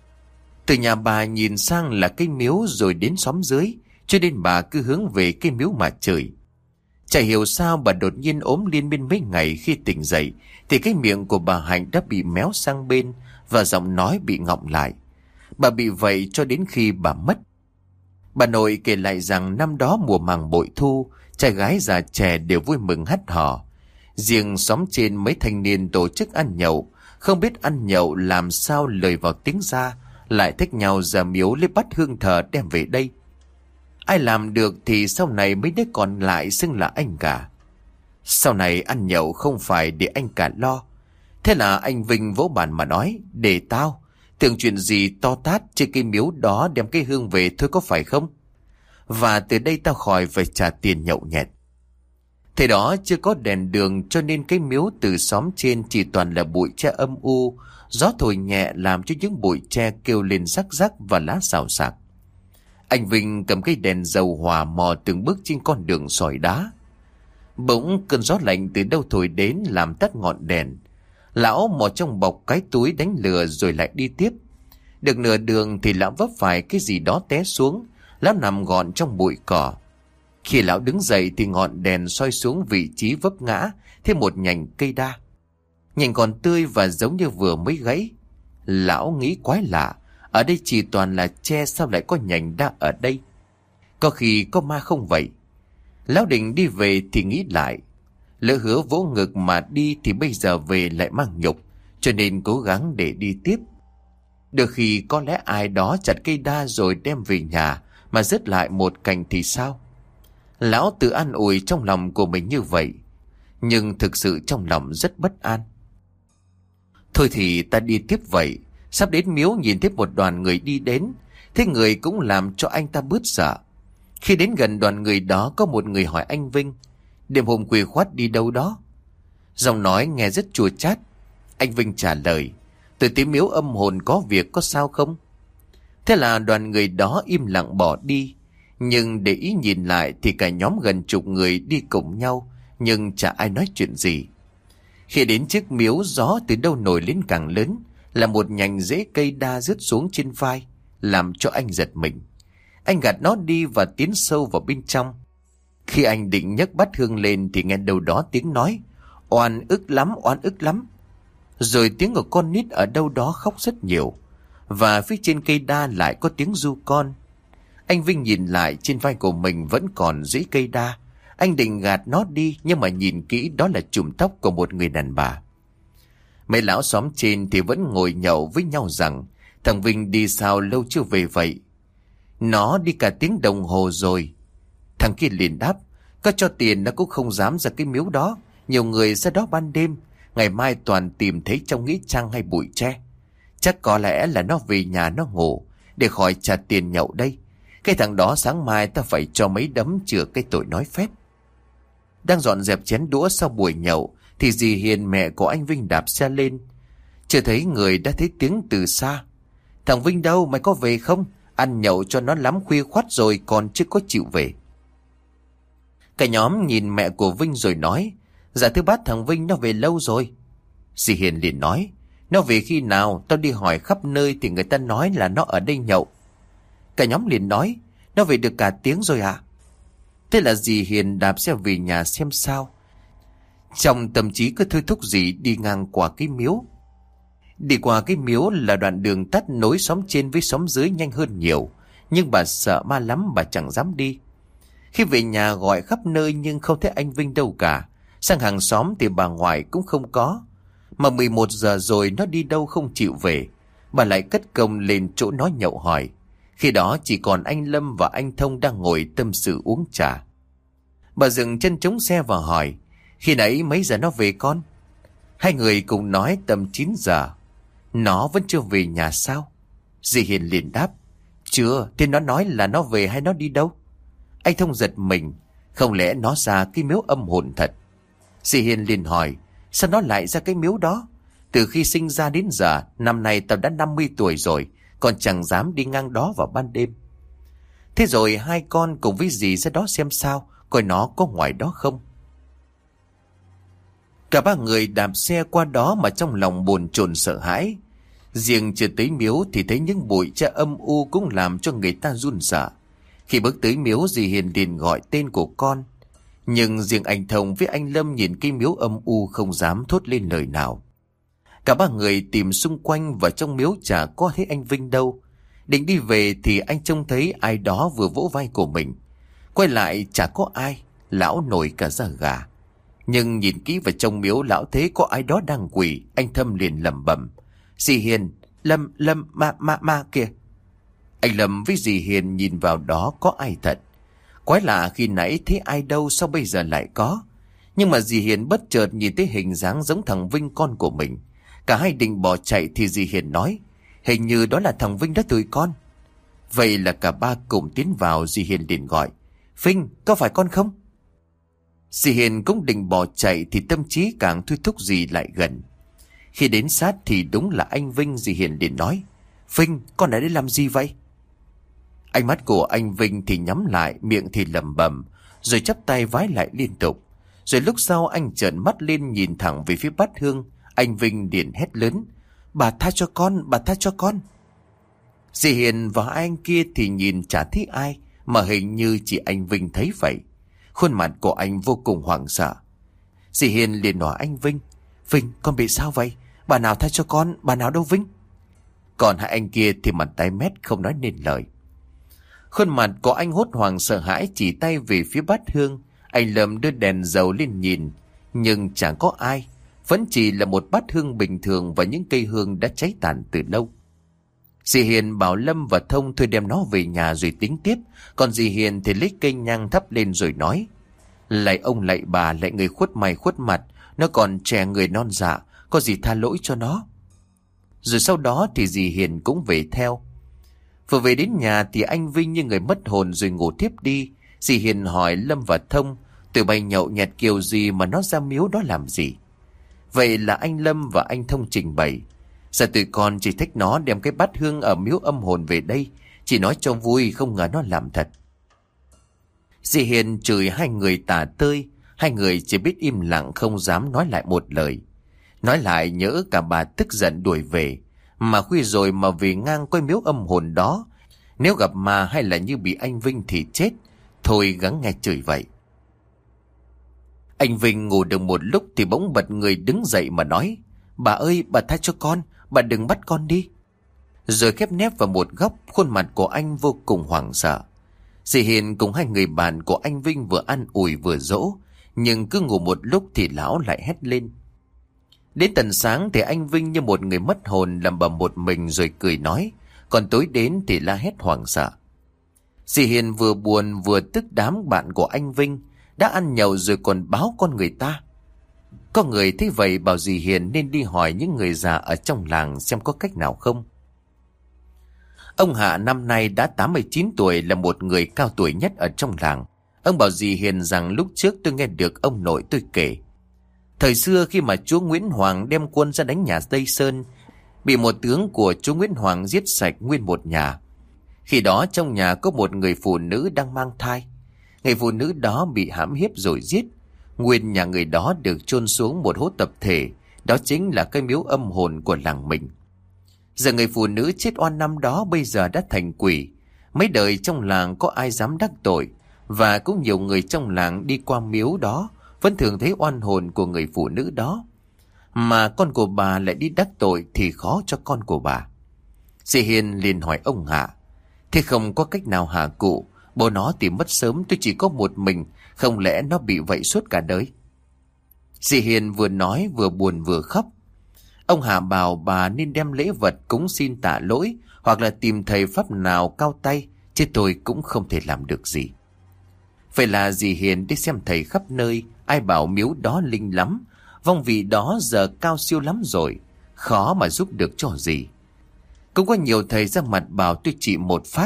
Từ nhà bà nhìn sang là cây miếu rồi đến xóm dưới, cho nên bà cứ hướng về cây miếu mà chửi. Chả hiểu sao bà đột nhiên ốm liên miên mấy ngày. Khi tỉnh dậy thì cái miệng của bà Hạnh đã bị méo sang bên và giọng nói bị ngọng lại. Bà bị vậy cho đến khi bà mất. Bà nội kể lại rằng năm đó mùa màng bội thu, trai gái già trẻ đều vui mừng hắt hò. Riêng xóm trên mấy thanh niên tổ chức ăn nhậu, không biết ăn nhậu làm sao lời vào tiếng ra, lại thách nhau ra miếu lấy bát hương thờ đem về đây. Ai làm được thì sau này mấy đứa còn lại xưng là anh cả. Sau này ăn nhậu không phải để anh cả lo. Thế là anh Vinh vỗ bàn mà nói: để tao, tưởng chuyện gì to tát trên cây miếu đó đem cái hương về thôi có phải không? Và từ đây tao khỏi phải trả tiền nhậu nhẹt. Thế đó chưa có đèn đường cho nên cái miếu từ xóm trên chỉ toàn là bụi tre âm u. Gió thổi nhẹ làm cho những bụi tre kêu lên rắc rắc và lá xào xạc. Anh Vinh cầm cây đèn dầu hỏa mò từng bước trên con đường sỏi đá. Bỗng cơn gió lạnh từ đâu thổi đến làm tắt ngọn đèn. Lão mò trong bọc cái túi đánh lừa rồi lại đi tiếp. Được nửa đường thì lão vấp phải cái gì đó té xuống. Lão nằm gọn trong bụi cỏ. Khi lão đứng dậy thì ngọn đèn soi xuống vị trí vấp ngã thêm một nhành cây đa. Nhành còn tươi và giống như vừa mới gãy. Lão nghĩ quái lạ, ở đây chỉ toàn là tre, sao lại có nhành đa ở đây? Có khi có ma không vậy? Lão định đi về thì nghĩ lại, lỡ hứa vỗ ngực mà đi thì bây giờ về lại mang nhục, cho nên cố gắng để đi tiếp. Được khi có lẽ ai đó chặt cây đa rồi đem về nhà mà rớt lại một cành thì sao? Lão tự an ủi trong lòng của mình như vậy, nhưng thực sự trong lòng rất bất an. Thôi thì ta đi tiếp vậy. Sắp đến miếu nhìn thấy một đoàn người đi đến, thế người cũng làm cho anh ta bớt sợ. Khi đến gần đoàn người đó, có một người hỏi anh Vinh: đêm hôm khuya khoắt đi đâu đó? Giọng nói nghe rất chua chát. Anh Vinh trả lời: tôi tới miếu âm hồn có việc, có sao không? Thế là đoàn người đó im lặng bỏ đi. Nhưng để ý nhìn lại thì cả nhóm gần chục người đi cùng nhau, nhưng chả ai nói chuyện gì. Khi đến trước miếu, gió từ đâu nổi lên càng lớn, là một nhành rễ cây đa rớt xuống trên vai, làm cho anh giật mình. Anh gạt nó đi và tiến sâu vào bên trong. Khi anh định nhấc bát hương lên thì nghe đâu đó tiếng nói: oan ức lắm, oan ức lắm. Rồi tiếng của con nít ở đâu đó khóc rất nhiều. Và phía trên cây đa lại có tiếng ru con. Anh Vinh nhìn lại, trên vai của mình vẫn còn rễ cây đa. Anh định gạt nó đi, nhưng mà nhìn kỹ đó là chùm tóc của một người đàn bà. Mấy lão xóm trên thì vẫn ngồi nhậu với nhau rằng: thằng Vinh đi sao lâu chưa về vậy? Nó đi cả tiếng đồng hồ rồi. Thằng kia liền đáp: có cho tiền nó cũng không dám ra cái miếu đó. Nhiều người ra đó ban đêm, ngày mai toàn tìm thấy trong nghĩa trang hay bụi tre. Chắc có lẽ là nó về nhà nó ngủ để khỏi trả tiền nhậu đây. Cái thằng đó sáng mai ta phải cho mấy đấm chừa cái tội nói phép. Đang dọn dẹp chén đũa sau buổi nhậu thì dì Hiền, mẹ của anh Vinh, đạp xe lên. Chưa thấy người đã thấy tiếng từ xa: thằng Vinh đâu, mày có về không? Ăn nhậu cho nó lắm, khuya khoắt rồi còn chưa có chịu về. Cả nhóm nhìn mẹ của Vinh rồi nói: dạ thưa bác, thằng Vinh nó về lâu rồi. Dì Hiền liền nói: nó về khi nào? Tao đi hỏi khắp nơi thì người ta nói là nó ở đây nhậu. Cả nhóm liền nói: nó về được cả tiếng rồi à? Thế là dì Hiền đạp xe về nhà xem sao. Trong tâm trí cứ thôi thúc dì đi ngang qua cái miếu. Đi qua cái miếu là đoạn đường tắt nối xóm trên với xóm dưới nhanh hơn nhiều, nhưng bà sợ ma lắm, bà chẳng dám đi. Khi về nhà gọi khắp nơi nhưng không thấy anh Vinh đâu cả. Sang hàng xóm thì bà ngoại cũng không có. Mà mười một giờ rồi nó đi đâu không chịu về. Bà lại cất công lên chỗ nó nhậu hỏi. Khi đó chỉ còn anh Lâm và anh Thông đang ngồi tâm sự uống trà. Bà dừng chân chống xe và hỏi: khi nãy mấy giờ nó về con? Hai người cùng nói tầm chín giờ. Nó vẫn chưa về nhà sao? Dì Hiền liền đáp: chưa, thì nó nói là nó về hay nó đi đâu? Anh Thông giật mình: không lẽ nó ra cái miếu âm hồn thật? Dì Hiền liền hỏi: sao nó lại ra cái miếu đó? Từ khi sinh ra đến giờ, năm nay tao đã năm mươi tuổi rồi, còn chẳng dám đi ngang đó vào ban đêm. Thế rồi hai con cùng với dì ra đó xem sao, coi nó có ngoài đó không. Cả ba người đạp xe qua đó mà trong lòng bồn chồn sợ hãi. Riêng chưa tới miếu thì thấy những bụi tre âm u cũng làm cho người ta run sợ. Khi bước tới miếu, dì Hiền liền gọi tên của con. Nhưng riêng anh Thông với anh Lâm nhìn cái miếu âm u không dám thốt lên lời nào. Cả ba người tìm xung quanh và trong miếu chả có thấy anh Vinh đâu. Định đi về thì anh trông thấy ai đó vừa vỗ vai của mình. Quay lại chả có ai, lão nổi cả da gà. Nhưng nhìn kỹ vào trong miếu, lão thấy có ai đó đang quỳ. Anh Thâm liền lẩm bẩm: dì Hiền, Lâm, Lâm, ma, ma, ma kìa. Anh Lâm với dì Hiền nhìn vào đó có ai thật. Quái lạ, khi nãy thấy ai đâu, sao bây giờ lại có? Nhưng mà dì Hiền bất chợt nhìn thấy hình dáng giống thằng Vinh con của mình. Cả hai định bỏ chạy thì dì Hiền nói: hình như đó là thằng Vinh đó tụi con. Vậy là cả ba cùng tiến vào. Dì Hiền liền gọi: Vinh, có phải con không? Dì Hiền cũng định bỏ chạy thì tâm trí càng thôi thúc dì lại gần. Khi đến sát thì đúng là anh Vinh. Dì Hiền liền nói: Vinh, con ở đây làm gì vậy? Ánh mắt của anh Vinh thì nhắm lại, miệng thì lẩm bẩm, rồi chắp tay vái lại liên tục. Rồi lúc sau anh trợn mắt lên nhìn thẳng về phía bát hương. Anh Vinh liền hét lớn: bà tha cho con, bà tha cho con. Dì Hiền và anh kia thì nhìn chả thấy ai, mà hình như chỉ anh Vinh thấy vậy. Khuôn mặt của anh vô cùng hoảng sợ. Dì Hiền liền hỏi anh Vinh: Vinh, con bị sao vậy? Bà nào tha cho con, bà nào đâu Vinh? Còn hai anh kia thì mặt tái mét không nói nên lời. Khuôn mặt của anh hốt hoảng sợ hãi, chỉ tay về phía bát hương. Anh Lâm đưa đèn dầu lên nhìn, nhưng chẳng có ai. Vẫn chỉ là một bát hương bình thường và những cây hương đã cháy tàn từ lâu. Dì Hiền bảo Lâm và Thông thôi đem nó về nhà rồi tính tiếp. Còn dì Hiền thì lấy cây nhang thắp lên rồi nói: lạy ông lạy bà, lạy người khuất mày khuất mặt, nó còn trẻ người non dạ, có gì tha lỗi cho nó. Rồi sau đó thì dì Hiền cũng về theo. Vừa về đến nhà thì anh Vinh như người mất hồn rồi ngủ tiếp đi. Dì Hiền hỏi Lâm và Thông: tụi bay nhậu nhẹt kiểu gì mà nó ra miếu đó làm gì? Vậy là anh Lâm và anh Thông trình bày: giờ tụi con chỉ thích nó đem cái bát hương ở miếu âm hồn về đây, chỉ nói cho vui, không ngờ nó làm thật. Dì Hiền chửi hai người tả tơi. Hai người chỉ biết im lặng không dám nói lại một lời. Nói lại nhỡ cả bà tức giận đuổi về. Mà khuya rồi mà về ngang coi miếu âm hồn đó, nếu gặp ma hay là như bị anh Vinh thì chết. Thôi gắng nghe chửi vậy. Anh Vinh ngủ được một lúc thì bỗng bật người đứng dậy mà nói: Bà ơi, bà tha cho con, bà đừng bắt con đi. Rồi khép nép vào một góc, khuôn mặt của anh vô cùng hoảng sợ. Dì Hiền cùng hai người bạn của anh Vinh vừa ăn ủi vừa dỗ, nhưng cứ ngủ một lúc thì lão lại hét lên. Đến tận sáng thì anh Vinh như một người mất hồn lẩm bẩm một mình rồi cười nói, còn tối đến thì la hét hoảng sợ. Dì Hiền vừa buồn vừa tức đám bạn của anh Vinh đã ăn nhậu rồi còn báo con người ta. Có người thấy vậy bảo dì Hiền nên đi hỏi những người già ở trong làng xem có cách nào không. Ông Hạ năm nay đã tám mươi chín tuổi, là một người cao tuổi nhất ở trong làng. Ông bảo dì Hiền rằng lúc trước tôi nghe được ông nội tôi kể. Thời xưa khi mà chúa Nguyễn Hoàng đem quân ra đánh nhà Tây Sơn, bị một tướng của chúa Nguyễn Hoàng giết sạch nguyên một nhà. Khi đó trong nhà có một người phụ nữ đang mang thai. Người phụ nữ đó bị hãm hiếp rồi giết. Nguyên nhà người đó được chôn xuống một hố tập thể, đó chính là cái miếu âm hồn của làng mình. Giờ người phụ nữ chết oan năm đó bây giờ đã thành quỷ. Mấy đời trong làng có ai dám đắc tội, và cũng nhiều người trong làng đi qua miếu đó vẫn thường thấy oan hồn của người phụ nữ đó. Mà con của bà lại đi đắc tội thì khó cho con của bà. Dì Hiền liền hỏi ông Hạ: Thế không có cách nào hả cụ? Bố nó thì mất sớm, tôi chỉ có một mình, không lẽ nó bị vậy suốt cả đời? Dì Hiền vừa nói vừa buồn vừa khóc. Ông Hạ bảo bà nên đem lễ vật cúng xin tạ lỗi, hoặc là tìm thầy pháp nào cao tay, chứ tôi cũng không thể làm được gì. Vậy là dì Hiền đi xem thầy khắp nơi, ai bảo miếu đó linh lắm, vong vị đó giờ cao siêu lắm rồi, khó mà giúp được cho gì. Cũng có nhiều thầy ra mặt bảo tôi trị một phát,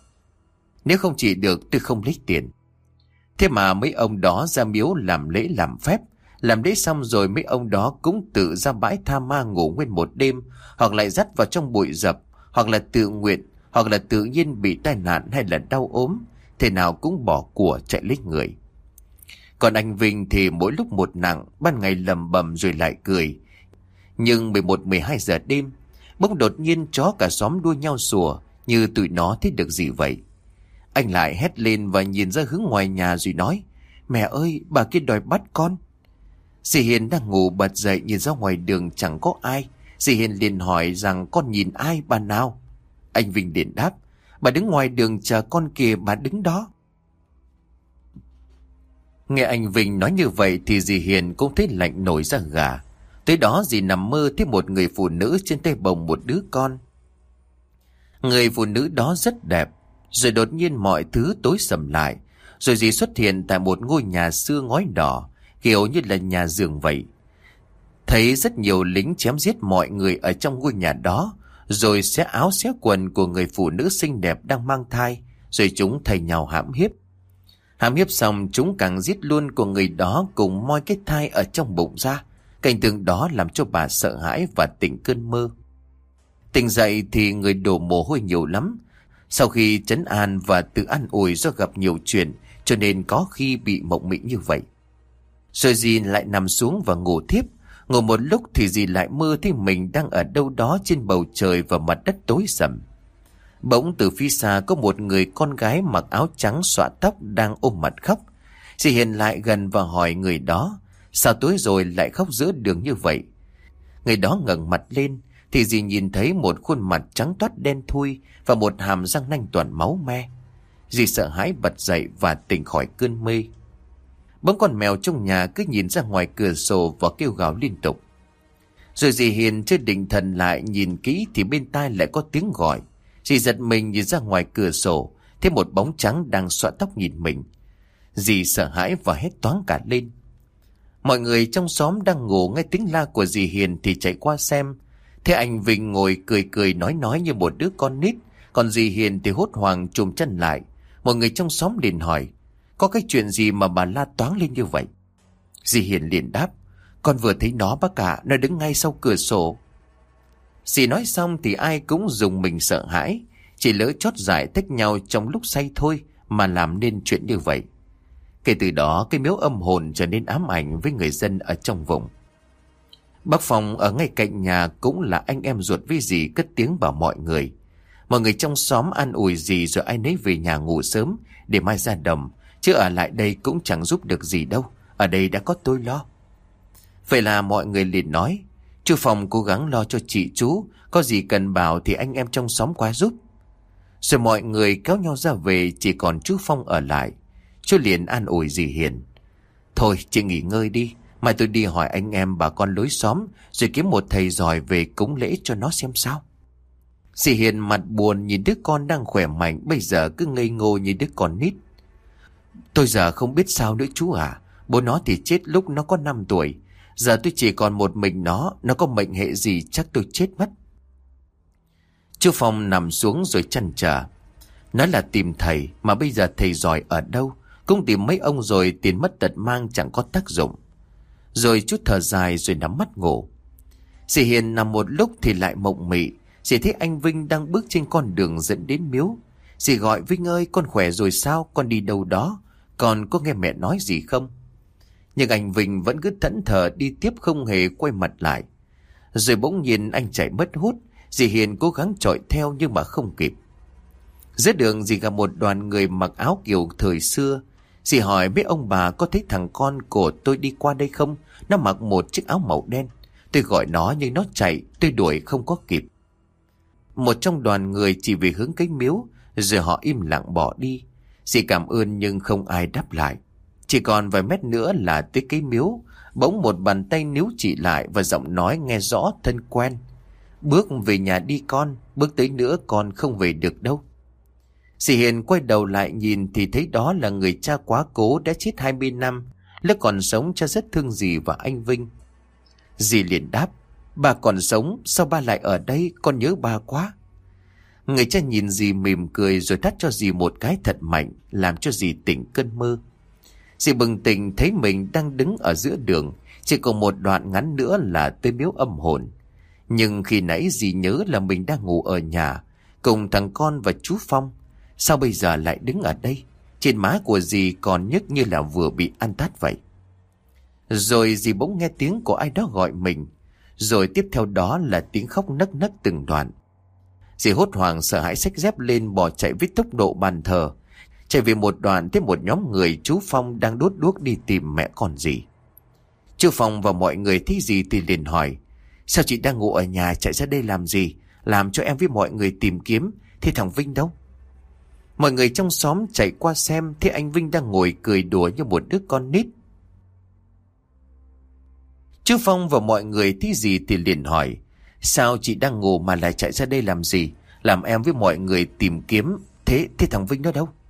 nếu không trị được tôi không lấy tiền. Thế mà mấy ông đó ra miếu làm lễ làm phép, làm lễ xong rồi mấy ông đó cũng tự ra bãi tha ma ngủ nguyên một đêm, hoặc lại dắt vào trong bụi rậm, hoặc là tự nguyện, hoặc là tự nhiên bị tai nạn hay là đau ốm, thế nào cũng bỏ của chạy lấy người. Còn anh Vinh thì mỗi lúc một nặng, ban ngày lầm bầm rồi lại cười. Nhưng mười một mười hai giờ đêm, bỗng đột nhiên chó cả xóm đua nhau sủa, như tụi nó thấy được gì vậy. Anh lại hét lên và nhìn ra hướng ngoài nhà rồi nói: Mẹ ơi, bà kia đòi bắt con. Dì Hiền đang ngủ bật dậy nhìn ra ngoài đường chẳng có ai. Dì Hiền liền hỏi rằng con nhìn ai bà nào? Anh Vinh liền đáp: Bà đứng ngoài đường chờ con kìa, bà đứng đó. Nghe anh Vinh nói như vậy thì dì Hiền cũng thấy lạnh nổi da gà. Tới đó dì nằm mơ thấy một người phụ nữ trên tay bồng một đứa con. Người phụ nữ đó rất đẹp. Rồi đột nhiên mọi thứ tối sầm lại. Rồi dì xuất hiện tại một ngôi nhà xưa ngói đỏ, kiểu như là nhà giường vậy. Thấy rất nhiều lính chém giết mọi người ở trong ngôi nhà đó, rồi xé áo xé quần của người phụ nữ xinh đẹp đang mang thai, rồi chúng thay nhau hãm hiếp. Hãm hiếp xong chúng càng giết luôn của người đó cùng moi cái thai ở trong bụng ra. Cảnh tượng đó làm cho bà sợ hãi và tỉnh cơn mơ. Tỉnh dậy thì người đổ mồ hôi nhiều lắm. Sau khi trấn an và tự an ủi do gặp nhiều chuyện, cho nên có khi bị mộng mị như vậy. Rồi dì lại nằm xuống và ngủ thiếp. Ngủ một lúc thì dì lại mơ thấy mình đang ở đâu đó trên bầu trời và mặt đất tối sầm. Bỗng từ phía xa có một người con gái mặc áo trắng xõa tóc đang ôm mặt khóc. Dì Hiền lại gần và hỏi người đó: Sao tối rồi lại khóc giữa đường như vậy? Người đó ngẩng mặt lên thì dì nhìn thấy một khuôn mặt trắng toát đen thui và một hàm răng nanh toàn máu me. Dì sợ hãi bật dậy và tỉnh khỏi cơn mê. Bỗng con mèo trong nhà cứ nhìn ra ngoài cửa sổ và kêu gào liên tục. Rồi dì Hiền chưa định thần lại nhìn kỹ thì bên tai lại có tiếng gọi. Dì giật mình nhìn ra ngoài cửa sổ, thấy một bóng trắng đang xõa tóc nhìn mình. Dì sợ hãi và hét toáng cả lên. Mọi người trong xóm đang ngủ nghe tiếng la của dì Hiền thì chạy qua xem. Thế anh Vinh ngồi cười cười nói nói như một đứa con nít, còn dì Hiền thì hốt hoảng chùm chân lại. Mọi người trong xóm liền hỏi: Có cái chuyện gì mà bà la toáng lên như vậy? Dì Hiền liền đáp: Con vừa thấy nó bác cả, nó đứng ngay sau cửa sổ. Dì nói xong thì ai cũng dùng mình sợ hãi, chỉ lỡ chót giải thích nhau trong lúc say thôi mà làm nên chuyện như vậy. Kể từ đó cái miếu âm hồn trở nên ám ảnh với người dân ở trong vùng. Bác Phong ở ngay cạnh nhà cũng là anh em ruột với dì cất tiếng bảo mọi người. Mọi người trong xóm an ủi dì rồi ai nấy về nhà ngủ sớm để mai ra đồng. Chứ ở lại đây cũng chẳng giúp được gì đâu. Ở đây đã có tôi lo. Vậy là mọi người liền nói, chú Phong cố gắng lo cho chị chú, có gì cần bảo thì anh em trong xóm qua giúp. Rồi mọi người kéo nhau ra về, chỉ còn chú Phong ở lại. Chú liền an ủi dì Hiền. Thôi chị nghỉ ngơi đi, mai tôi đi hỏi anh em bà con lối xóm, rồi kiếm một thầy giỏi về cúng lễ cho nó xem sao. Dì Hiền mặt buồn nhìn đứa con đang khỏe mạnh, bây giờ cứ ngây ngô như đứa con nít. Tôi giờ không biết sao nữa chú à. Bố nó thì chết lúc nó có năm tuổi. Giờ tôi chỉ còn một mình nó. Nó có mệnh hệ gì chắc tôi chết mất. Chú Phong nằm xuống rồi chăn trở. Nói là tìm thầy, mà bây giờ thầy giỏi ở đâu? Cũng tìm mấy ông rồi, tiền mất tật mang chẳng có tác dụng. Rồi chút thở dài rồi nhắm mắt ngủ. Dì Hiền nằm một lúc thì lại mộng mị. Dì thấy anh Vinh đang bước trên con đường dẫn đến miếu. Dì gọi: Vinh ơi, con khỏe rồi sao? Con đi đâu đó? Con có nghe mẹ nói gì không? Nhưng anh Vinh vẫn cứ thẫn thờ đi tiếp, không hề quay mặt lại. Rồi bỗng nhiên anh chạy mất hút. Dì Hiền cố gắng chọi theo nhưng mà không kịp. Giữa đường dì gặp một đoàn người mặc áo kiểu thời xưa. Dì hỏi mấy ông bà có thấy thằng con của tôi đi qua đây không? Nó mặc một chiếc áo màu đen. Tôi gọi nó nhưng nó chạy, tôi đuổi không có kịp. Một trong đoàn người chỉ về hướng cái miếu, rồi họ im lặng bỏ đi. Dì cảm ơn nhưng không ai đáp lại. Chỉ còn vài mét nữa là tới cái miếu. Bỗng một bàn tay níu chị lại và giọng nói nghe rõ thân quen. Bước về nhà đi con, bước tới nữa con không về được đâu. Dì Hiền quay đầu lại nhìn thì thấy đó là người cha quá cố đã chết hai mươi năm. Lúc còn sống cha rất thương dì và anh Vinh. Dì liền đáp: Bà còn sống, sao ba lại ở đây? Con nhớ ba quá. Người cha nhìn dì mỉm cười rồi tát cho dì một cái thật mạnh, làm cho dì tỉnh cơn mơ. Dì bừng tỉnh thấy mình đang đứng ở giữa đường, chỉ còn một đoạn ngắn nữa là tới miếu âm hồn. Nhưng khi nãy dì nhớ là mình đang ngủ ở nhà cùng thằng con và chú Phong. Sao bây giờ lại đứng ở đây? Trên má của dì còn nhức như là vừa bị ăn tát vậy. Rồi dì bỗng nghe tiếng của ai đó gọi mình. Rồi tiếp theo đó là tiếng khóc nấc nấc từng đoạn. Dì hốt hoảng sợ hãi xách dép lên bỏ chạy với tốc độ bàn thờ. Chạy về một đoạn thấy một nhóm người chú Phong đang đốt đuốc đi tìm mẹ con dì. Chú Phong và mọi người thấy dì thì liền hỏi: Sao chị đang ngủ ở nhà chạy ra đây làm gì? Làm cho em với mọi người tìm kiếm. Thế thằng Vinh đâu? Mọi người trong xóm chạy qua xem, thấy anh Vinh đang ngồi cười đùa như một đứa con nít. Chú Phong và mọi người thấy gì thì liền hỏi: Sao chị đang ngủ mà lại chạy ra đây làm gì? Làm em với mọi người tìm kiếm. Thế, thế thằng Vinh nó đâu?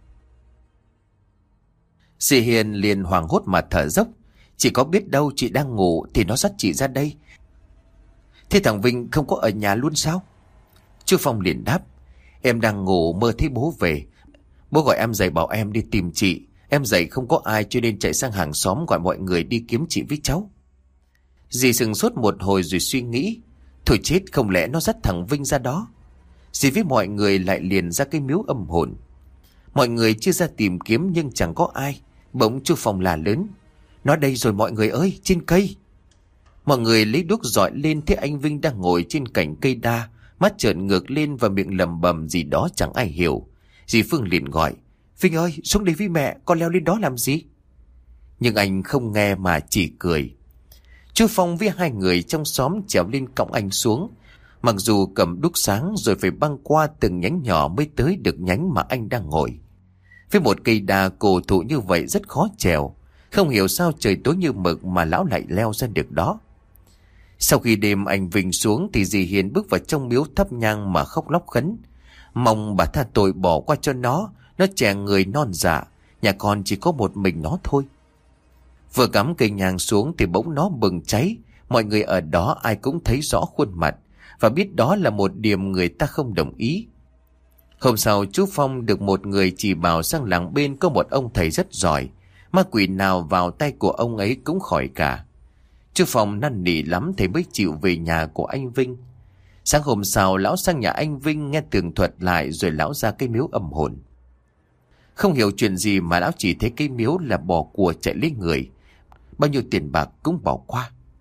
Dì Hiền liền hoảng hốt mà thở dốc: Chị có biết đâu, chị đang ngủ thì nó dắt chị ra đây. Thế thằng Vinh không có ở nhà luôn sao? Chú Phong liền đáp: Em đang ngủ mơ thấy bố về. Bố gọi em dậy bảo em đi tìm chị. Em dậy không có ai cho nên chạy sang hàng xóm gọi mọi người đi kiếm chị với cháu. Dì sừng sốt một hồi rồi suy nghĩ: Thôi chết, không lẽ nó dắt thằng Vinh ra đó? Dì với mọi người lại liền ra cái miếu âm hồn. Mọi người chia ra tìm kiếm nhưng chẳng có ai. Bỗng chú Phong la lớn: Nó đây rồi mọi người ơi, trên cây. Mọi người lấy đuốc dọi lên thấy anh Vinh đang ngồi trên cành cây đa, mắt trợn ngược lên và miệng lẩm bẩm gì đó chẳng ai hiểu. Dì Phương liền gọi: Vinh ơi, xuống đây với mẹ, con leo lên đó làm gì? Nhưng anh không nghe mà chỉ cười. Chú Phong với hai người trong xóm trèo lên cõng anh xuống. Mặc dù cầm đuốc sáng rồi phải băng qua từng nhánh nhỏ mới tới được nhánh mà anh đang ngồi. Với một cây đa cổ thụ như vậy rất khó trèo. Không hiểu sao trời tối như mực mà lão lại leo ra được đó. Sau khi đêm anh Vinh xuống thì dì Hiền bước vào trong miếu thắp nhang mà khóc lóc khấn. Mong bà tha tội bỏ qua cho nó. Nó trẻ người non dạ. Nhà con chỉ có một mình nó thôi. Vừa cắm cây nhang xuống thì bỗng nó bừng cháy. Mọi người ở đó ai cũng thấy rõ khuôn mặt và biết đó là một điểm người ta không đồng ý. Hôm sau chú Phong được một người chỉ bảo sang làng bên có một ông thầy rất giỏi. Ma quỷ nào vào tay của ông ấy cũng khỏi cả. Chú Phong năn nỉ lắm thầy mới chịu về nhà của anh Vinh. Sáng hôm sau lão sang nhà anh Vinh nghe tường thuật lại rồi lão ra cái miếu âm hồn. Không hiểu chuyện gì mà lão chỉ thấy cái miếu là bỏ của chạy lấy người. Bao nhiêu tiền bạc cũng bỏ qua.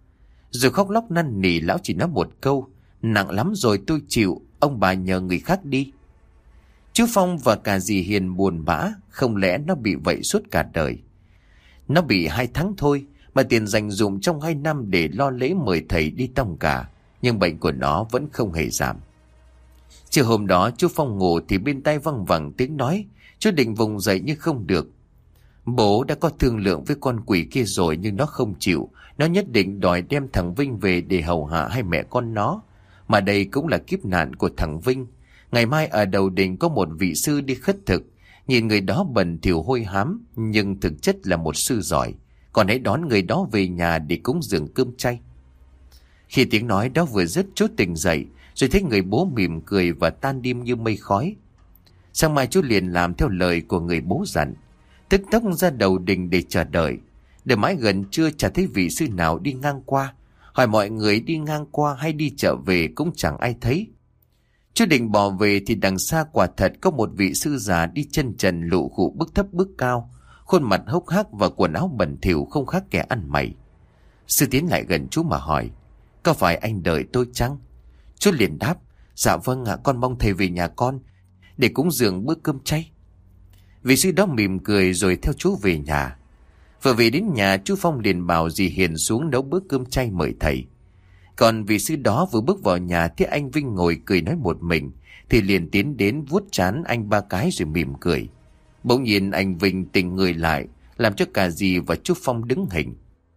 Rồi khóc lóc năn nỉ, lão chỉ nói một câu: "Nặng lắm rồi, tôi chịu, ông bà nhờ người khác đi." Chú Phong và cả dì Hiền buồn bã, không lẽ nó bị vậy suốt cả đời. Nó bị hai tháng thôi mà tiền dành dụm trong hai năm để lo lễ mời thầy đi tong cả, nhưng bệnh của nó vẫn không hề giảm. Chiều hôm đó chú Phong ngủ thì bên tai văng vẳng tiếng nói. Chú định vùng dậy nhưng không được. Bố đã có thương lượng với con quỷ kia rồi nhưng nó không chịu. Nó nhất định đòi đem thằng Vinh về để hầu hạ hai mẹ con nó. Mà đây cũng là kiếp nạn của thằng Vinh. Ngày mai ở đầu đình có một vị sư đi khất thực. Nhìn người đó bẩn thỉu hôi hám, nhưng thực chất là một sư giỏi. Còn hãy đón người đó về nhà để cúng dường cơm chay. Khi tiếng nói đó vừa dứt, chú tỉnh dậy, rồi thấy người bố mỉm cười và tan đi như mây khói. Sáng mai chú liền làm theo lời của người bố dặn, tức tốc ra đầu đình để chờ đợi. Đợi mãi gần trưa chả thấy vị sư nào đi ngang qua. Hỏi mọi người đi ngang qua hay đi chợ về cũng chẳng ai thấy. Chú định bỏ về thì đằng xa quả thật có một vị sư già đi chân trần lụ khụ, bước thấp bước cao, khuôn mặt hốc hác và quần áo bẩn thỉu không khác kẻ ăn mày. Sư tiến lại gần chú mà hỏi: "Có phải anh đợi tôi chăng?" Chú liền đáp: "Dạ vâng ạ, con mong thầy về nhà con để cúng dường bữa cơm chay." Vị sư đó mỉm cười rồi theo chú về nhà. Vừa về đến nhà, chú Phong liền bảo dì Hiền xuống nấu bữa cơm chay mời thầy. Còn vị sư đó vừa bước vào nhà thấy anh Vinh ngồi cười nói một mình thì liền tiến đến vuốt trán anh ba cái rồi mỉm cười. Bỗng nhiên anh Vinh tỉnh người lại, làm cho cả dì và chú Phong đứng hình.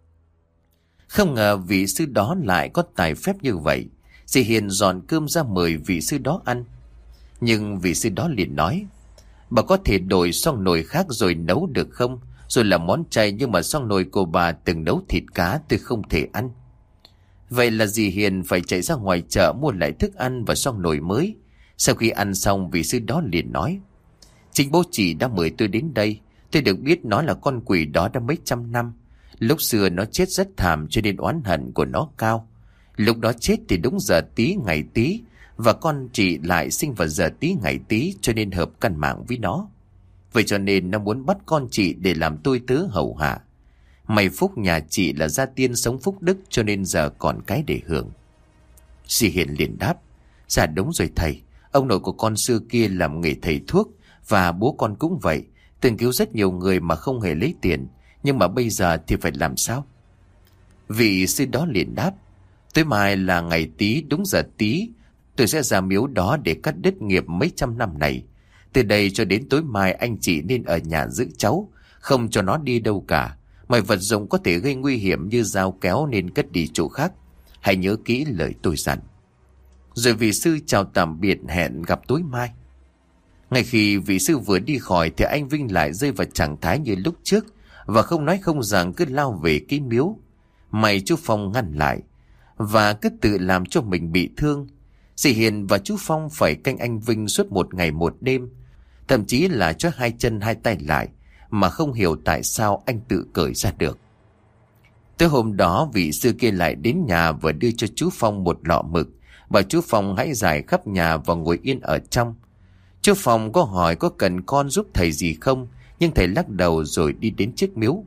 Không ngờ vị sư đó lại có tài phép như vậy. Dì Hiền dọn cơm ra mời vị sư đó ăn. Nhưng vị sư đó liền nói: "Bà có thể đổi xong nồi khác rồi nấu được không? Rồi là món chay nhưng mà xong nồi của bà từng nấu thịt cá tôi không thể ăn." Vậy là dì Hiền phải chạy ra ngoài chợ mua lại thức ăn và xong nồi mới. Sau khi ăn xong, vị sư đó liền nói: "Chính bố chị đã mời tôi đến đây. Tôi được biết nó là con quỷ đó đã mấy trăm năm. Lúc xưa nó chết rất thảm cho nên oán hận của nó cao. Lúc đó chết thì đúng giờ tí ngày tí, và con chị lại sinh vào giờ tí ngày tí cho nên hợp căn mạng với nó. Vậy cho nên nó muốn bắt con chị để làm tôi tớ hầu hạ. May phúc nhà chị là gia tiên sống phúc đức cho nên giờ còn cái để hưởng." Dì Hiền liền đáp: "Dạ đúng rồi thầy. Ông nội của con xưa kia làm nghề thầy thuốc, và bố con cũng vậy. Từng cứu rất nhiều người mà không hề lấy tiền. Nhưng mà bây giờ thì phải làm sao?" Vị sư đó liền đáp: "Tối mai là ngày Tý, đúng giờ Tý. Tôi sẽ ra miếu đó để cắt đứt nghiệp mấy trăm năm này. Từ đây cho đến tối mai anh chị nên ở nhà giữ cháu, không cho nó đi đâu cả. Mọi vật dụng có thể gây nguy hiểm như dao kéo nên cất đi chỗ khác. Hãy nhớ kỹ lời tôi dặn." Rồi vị sư chào tạm biệt, hẹn gặp tối mai. Ngay khi vị sư vừa đi khỏi thì anh Vinh lại rơi vào trạng thái như lúc trước, và không nói không rằng cứ lao về cái miếu. May chú Phong ngăn lại, và cứ tự làm cho mình bị thương. Dì Hiền và chú Phong phải canh anh Vinh suốt một ngày một đêm, thậm chí là cho hai chân hai tay lại, mà không hiểu tại sao anh tự cởi ra được. Tới hôm đó, vị sư kia lại đến nhà và đưa cho chú Phong một lọ mực, bảo chú Phong hãy giải khắp nhà và ngồi yên ở trong. Chú Phong có hỏi có cần con giúp thầy gì không, nhưng thầy lắc đầu rồi đi đến chiếc miếu.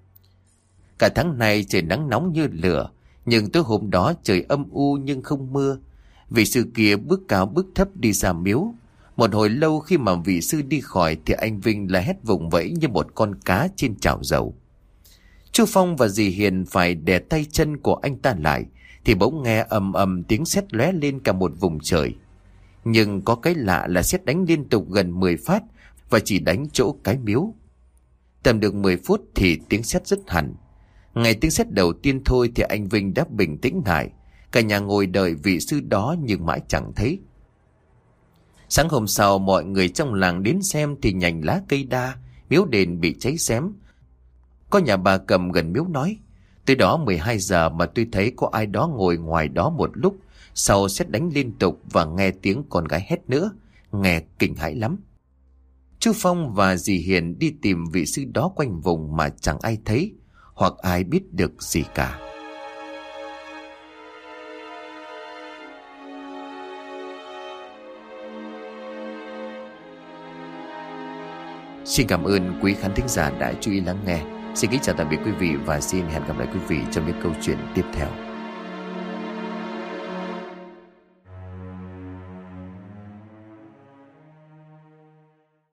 Cả tháng nay trời nắng nóng như lửa, nhưng tới hôm đó trời âm u nhưng không mưa. Vị sư kia bước cao bước thấp đi ra miếu. Một hồi lâu khi mà vị sư đi khỏi thì anh Vinh lại hét vùng vẫy như một con cá trên chảo dầu. Chú Phong và dì Hiền phải đè tay chân của anh ta lại thì bỗng nghe ầm ầm tiếng sét lóe lên cả một vùng trời. Nhưng có cái lạ là sét đánh liên tục gần mười phát và chỉ đánh chỗ cái miếu. Tầm được mười phút thì tiếng sét dứt hẳn. Ngày tiếng sét đầu tiên thôi thì anh Vinh đã bình tĩnh lại. Cả nhà ngồi đợi vị sư đó nhưng mãi chẳng thấy. Sáng hôm sau mọi người trong làng đến xem thì nhành lá cây đa, miếu đền bị cháy xém. Có nhà bà Cầm gần miếu nói: "Tới đó mười hai giờ mà tôi thấy có ai đó ngồi ngoài đó một lúc, sau sét đánh liên tục và nghe tiếng con gái hét nữa, nghe kinh hãi lắm." Chú Phong và dì Hiền đi tìm vị sư đó quanh vùng mà chẳng ai thấy hoặc ai biết được gì cả. Xin cảm ơn quý khán thính giả đã chú ý lắng nghe. Xin kính chào tạm biệt quý vị và xin hẹn gặp lại quý vị trong những câu chuyện tiếp theo.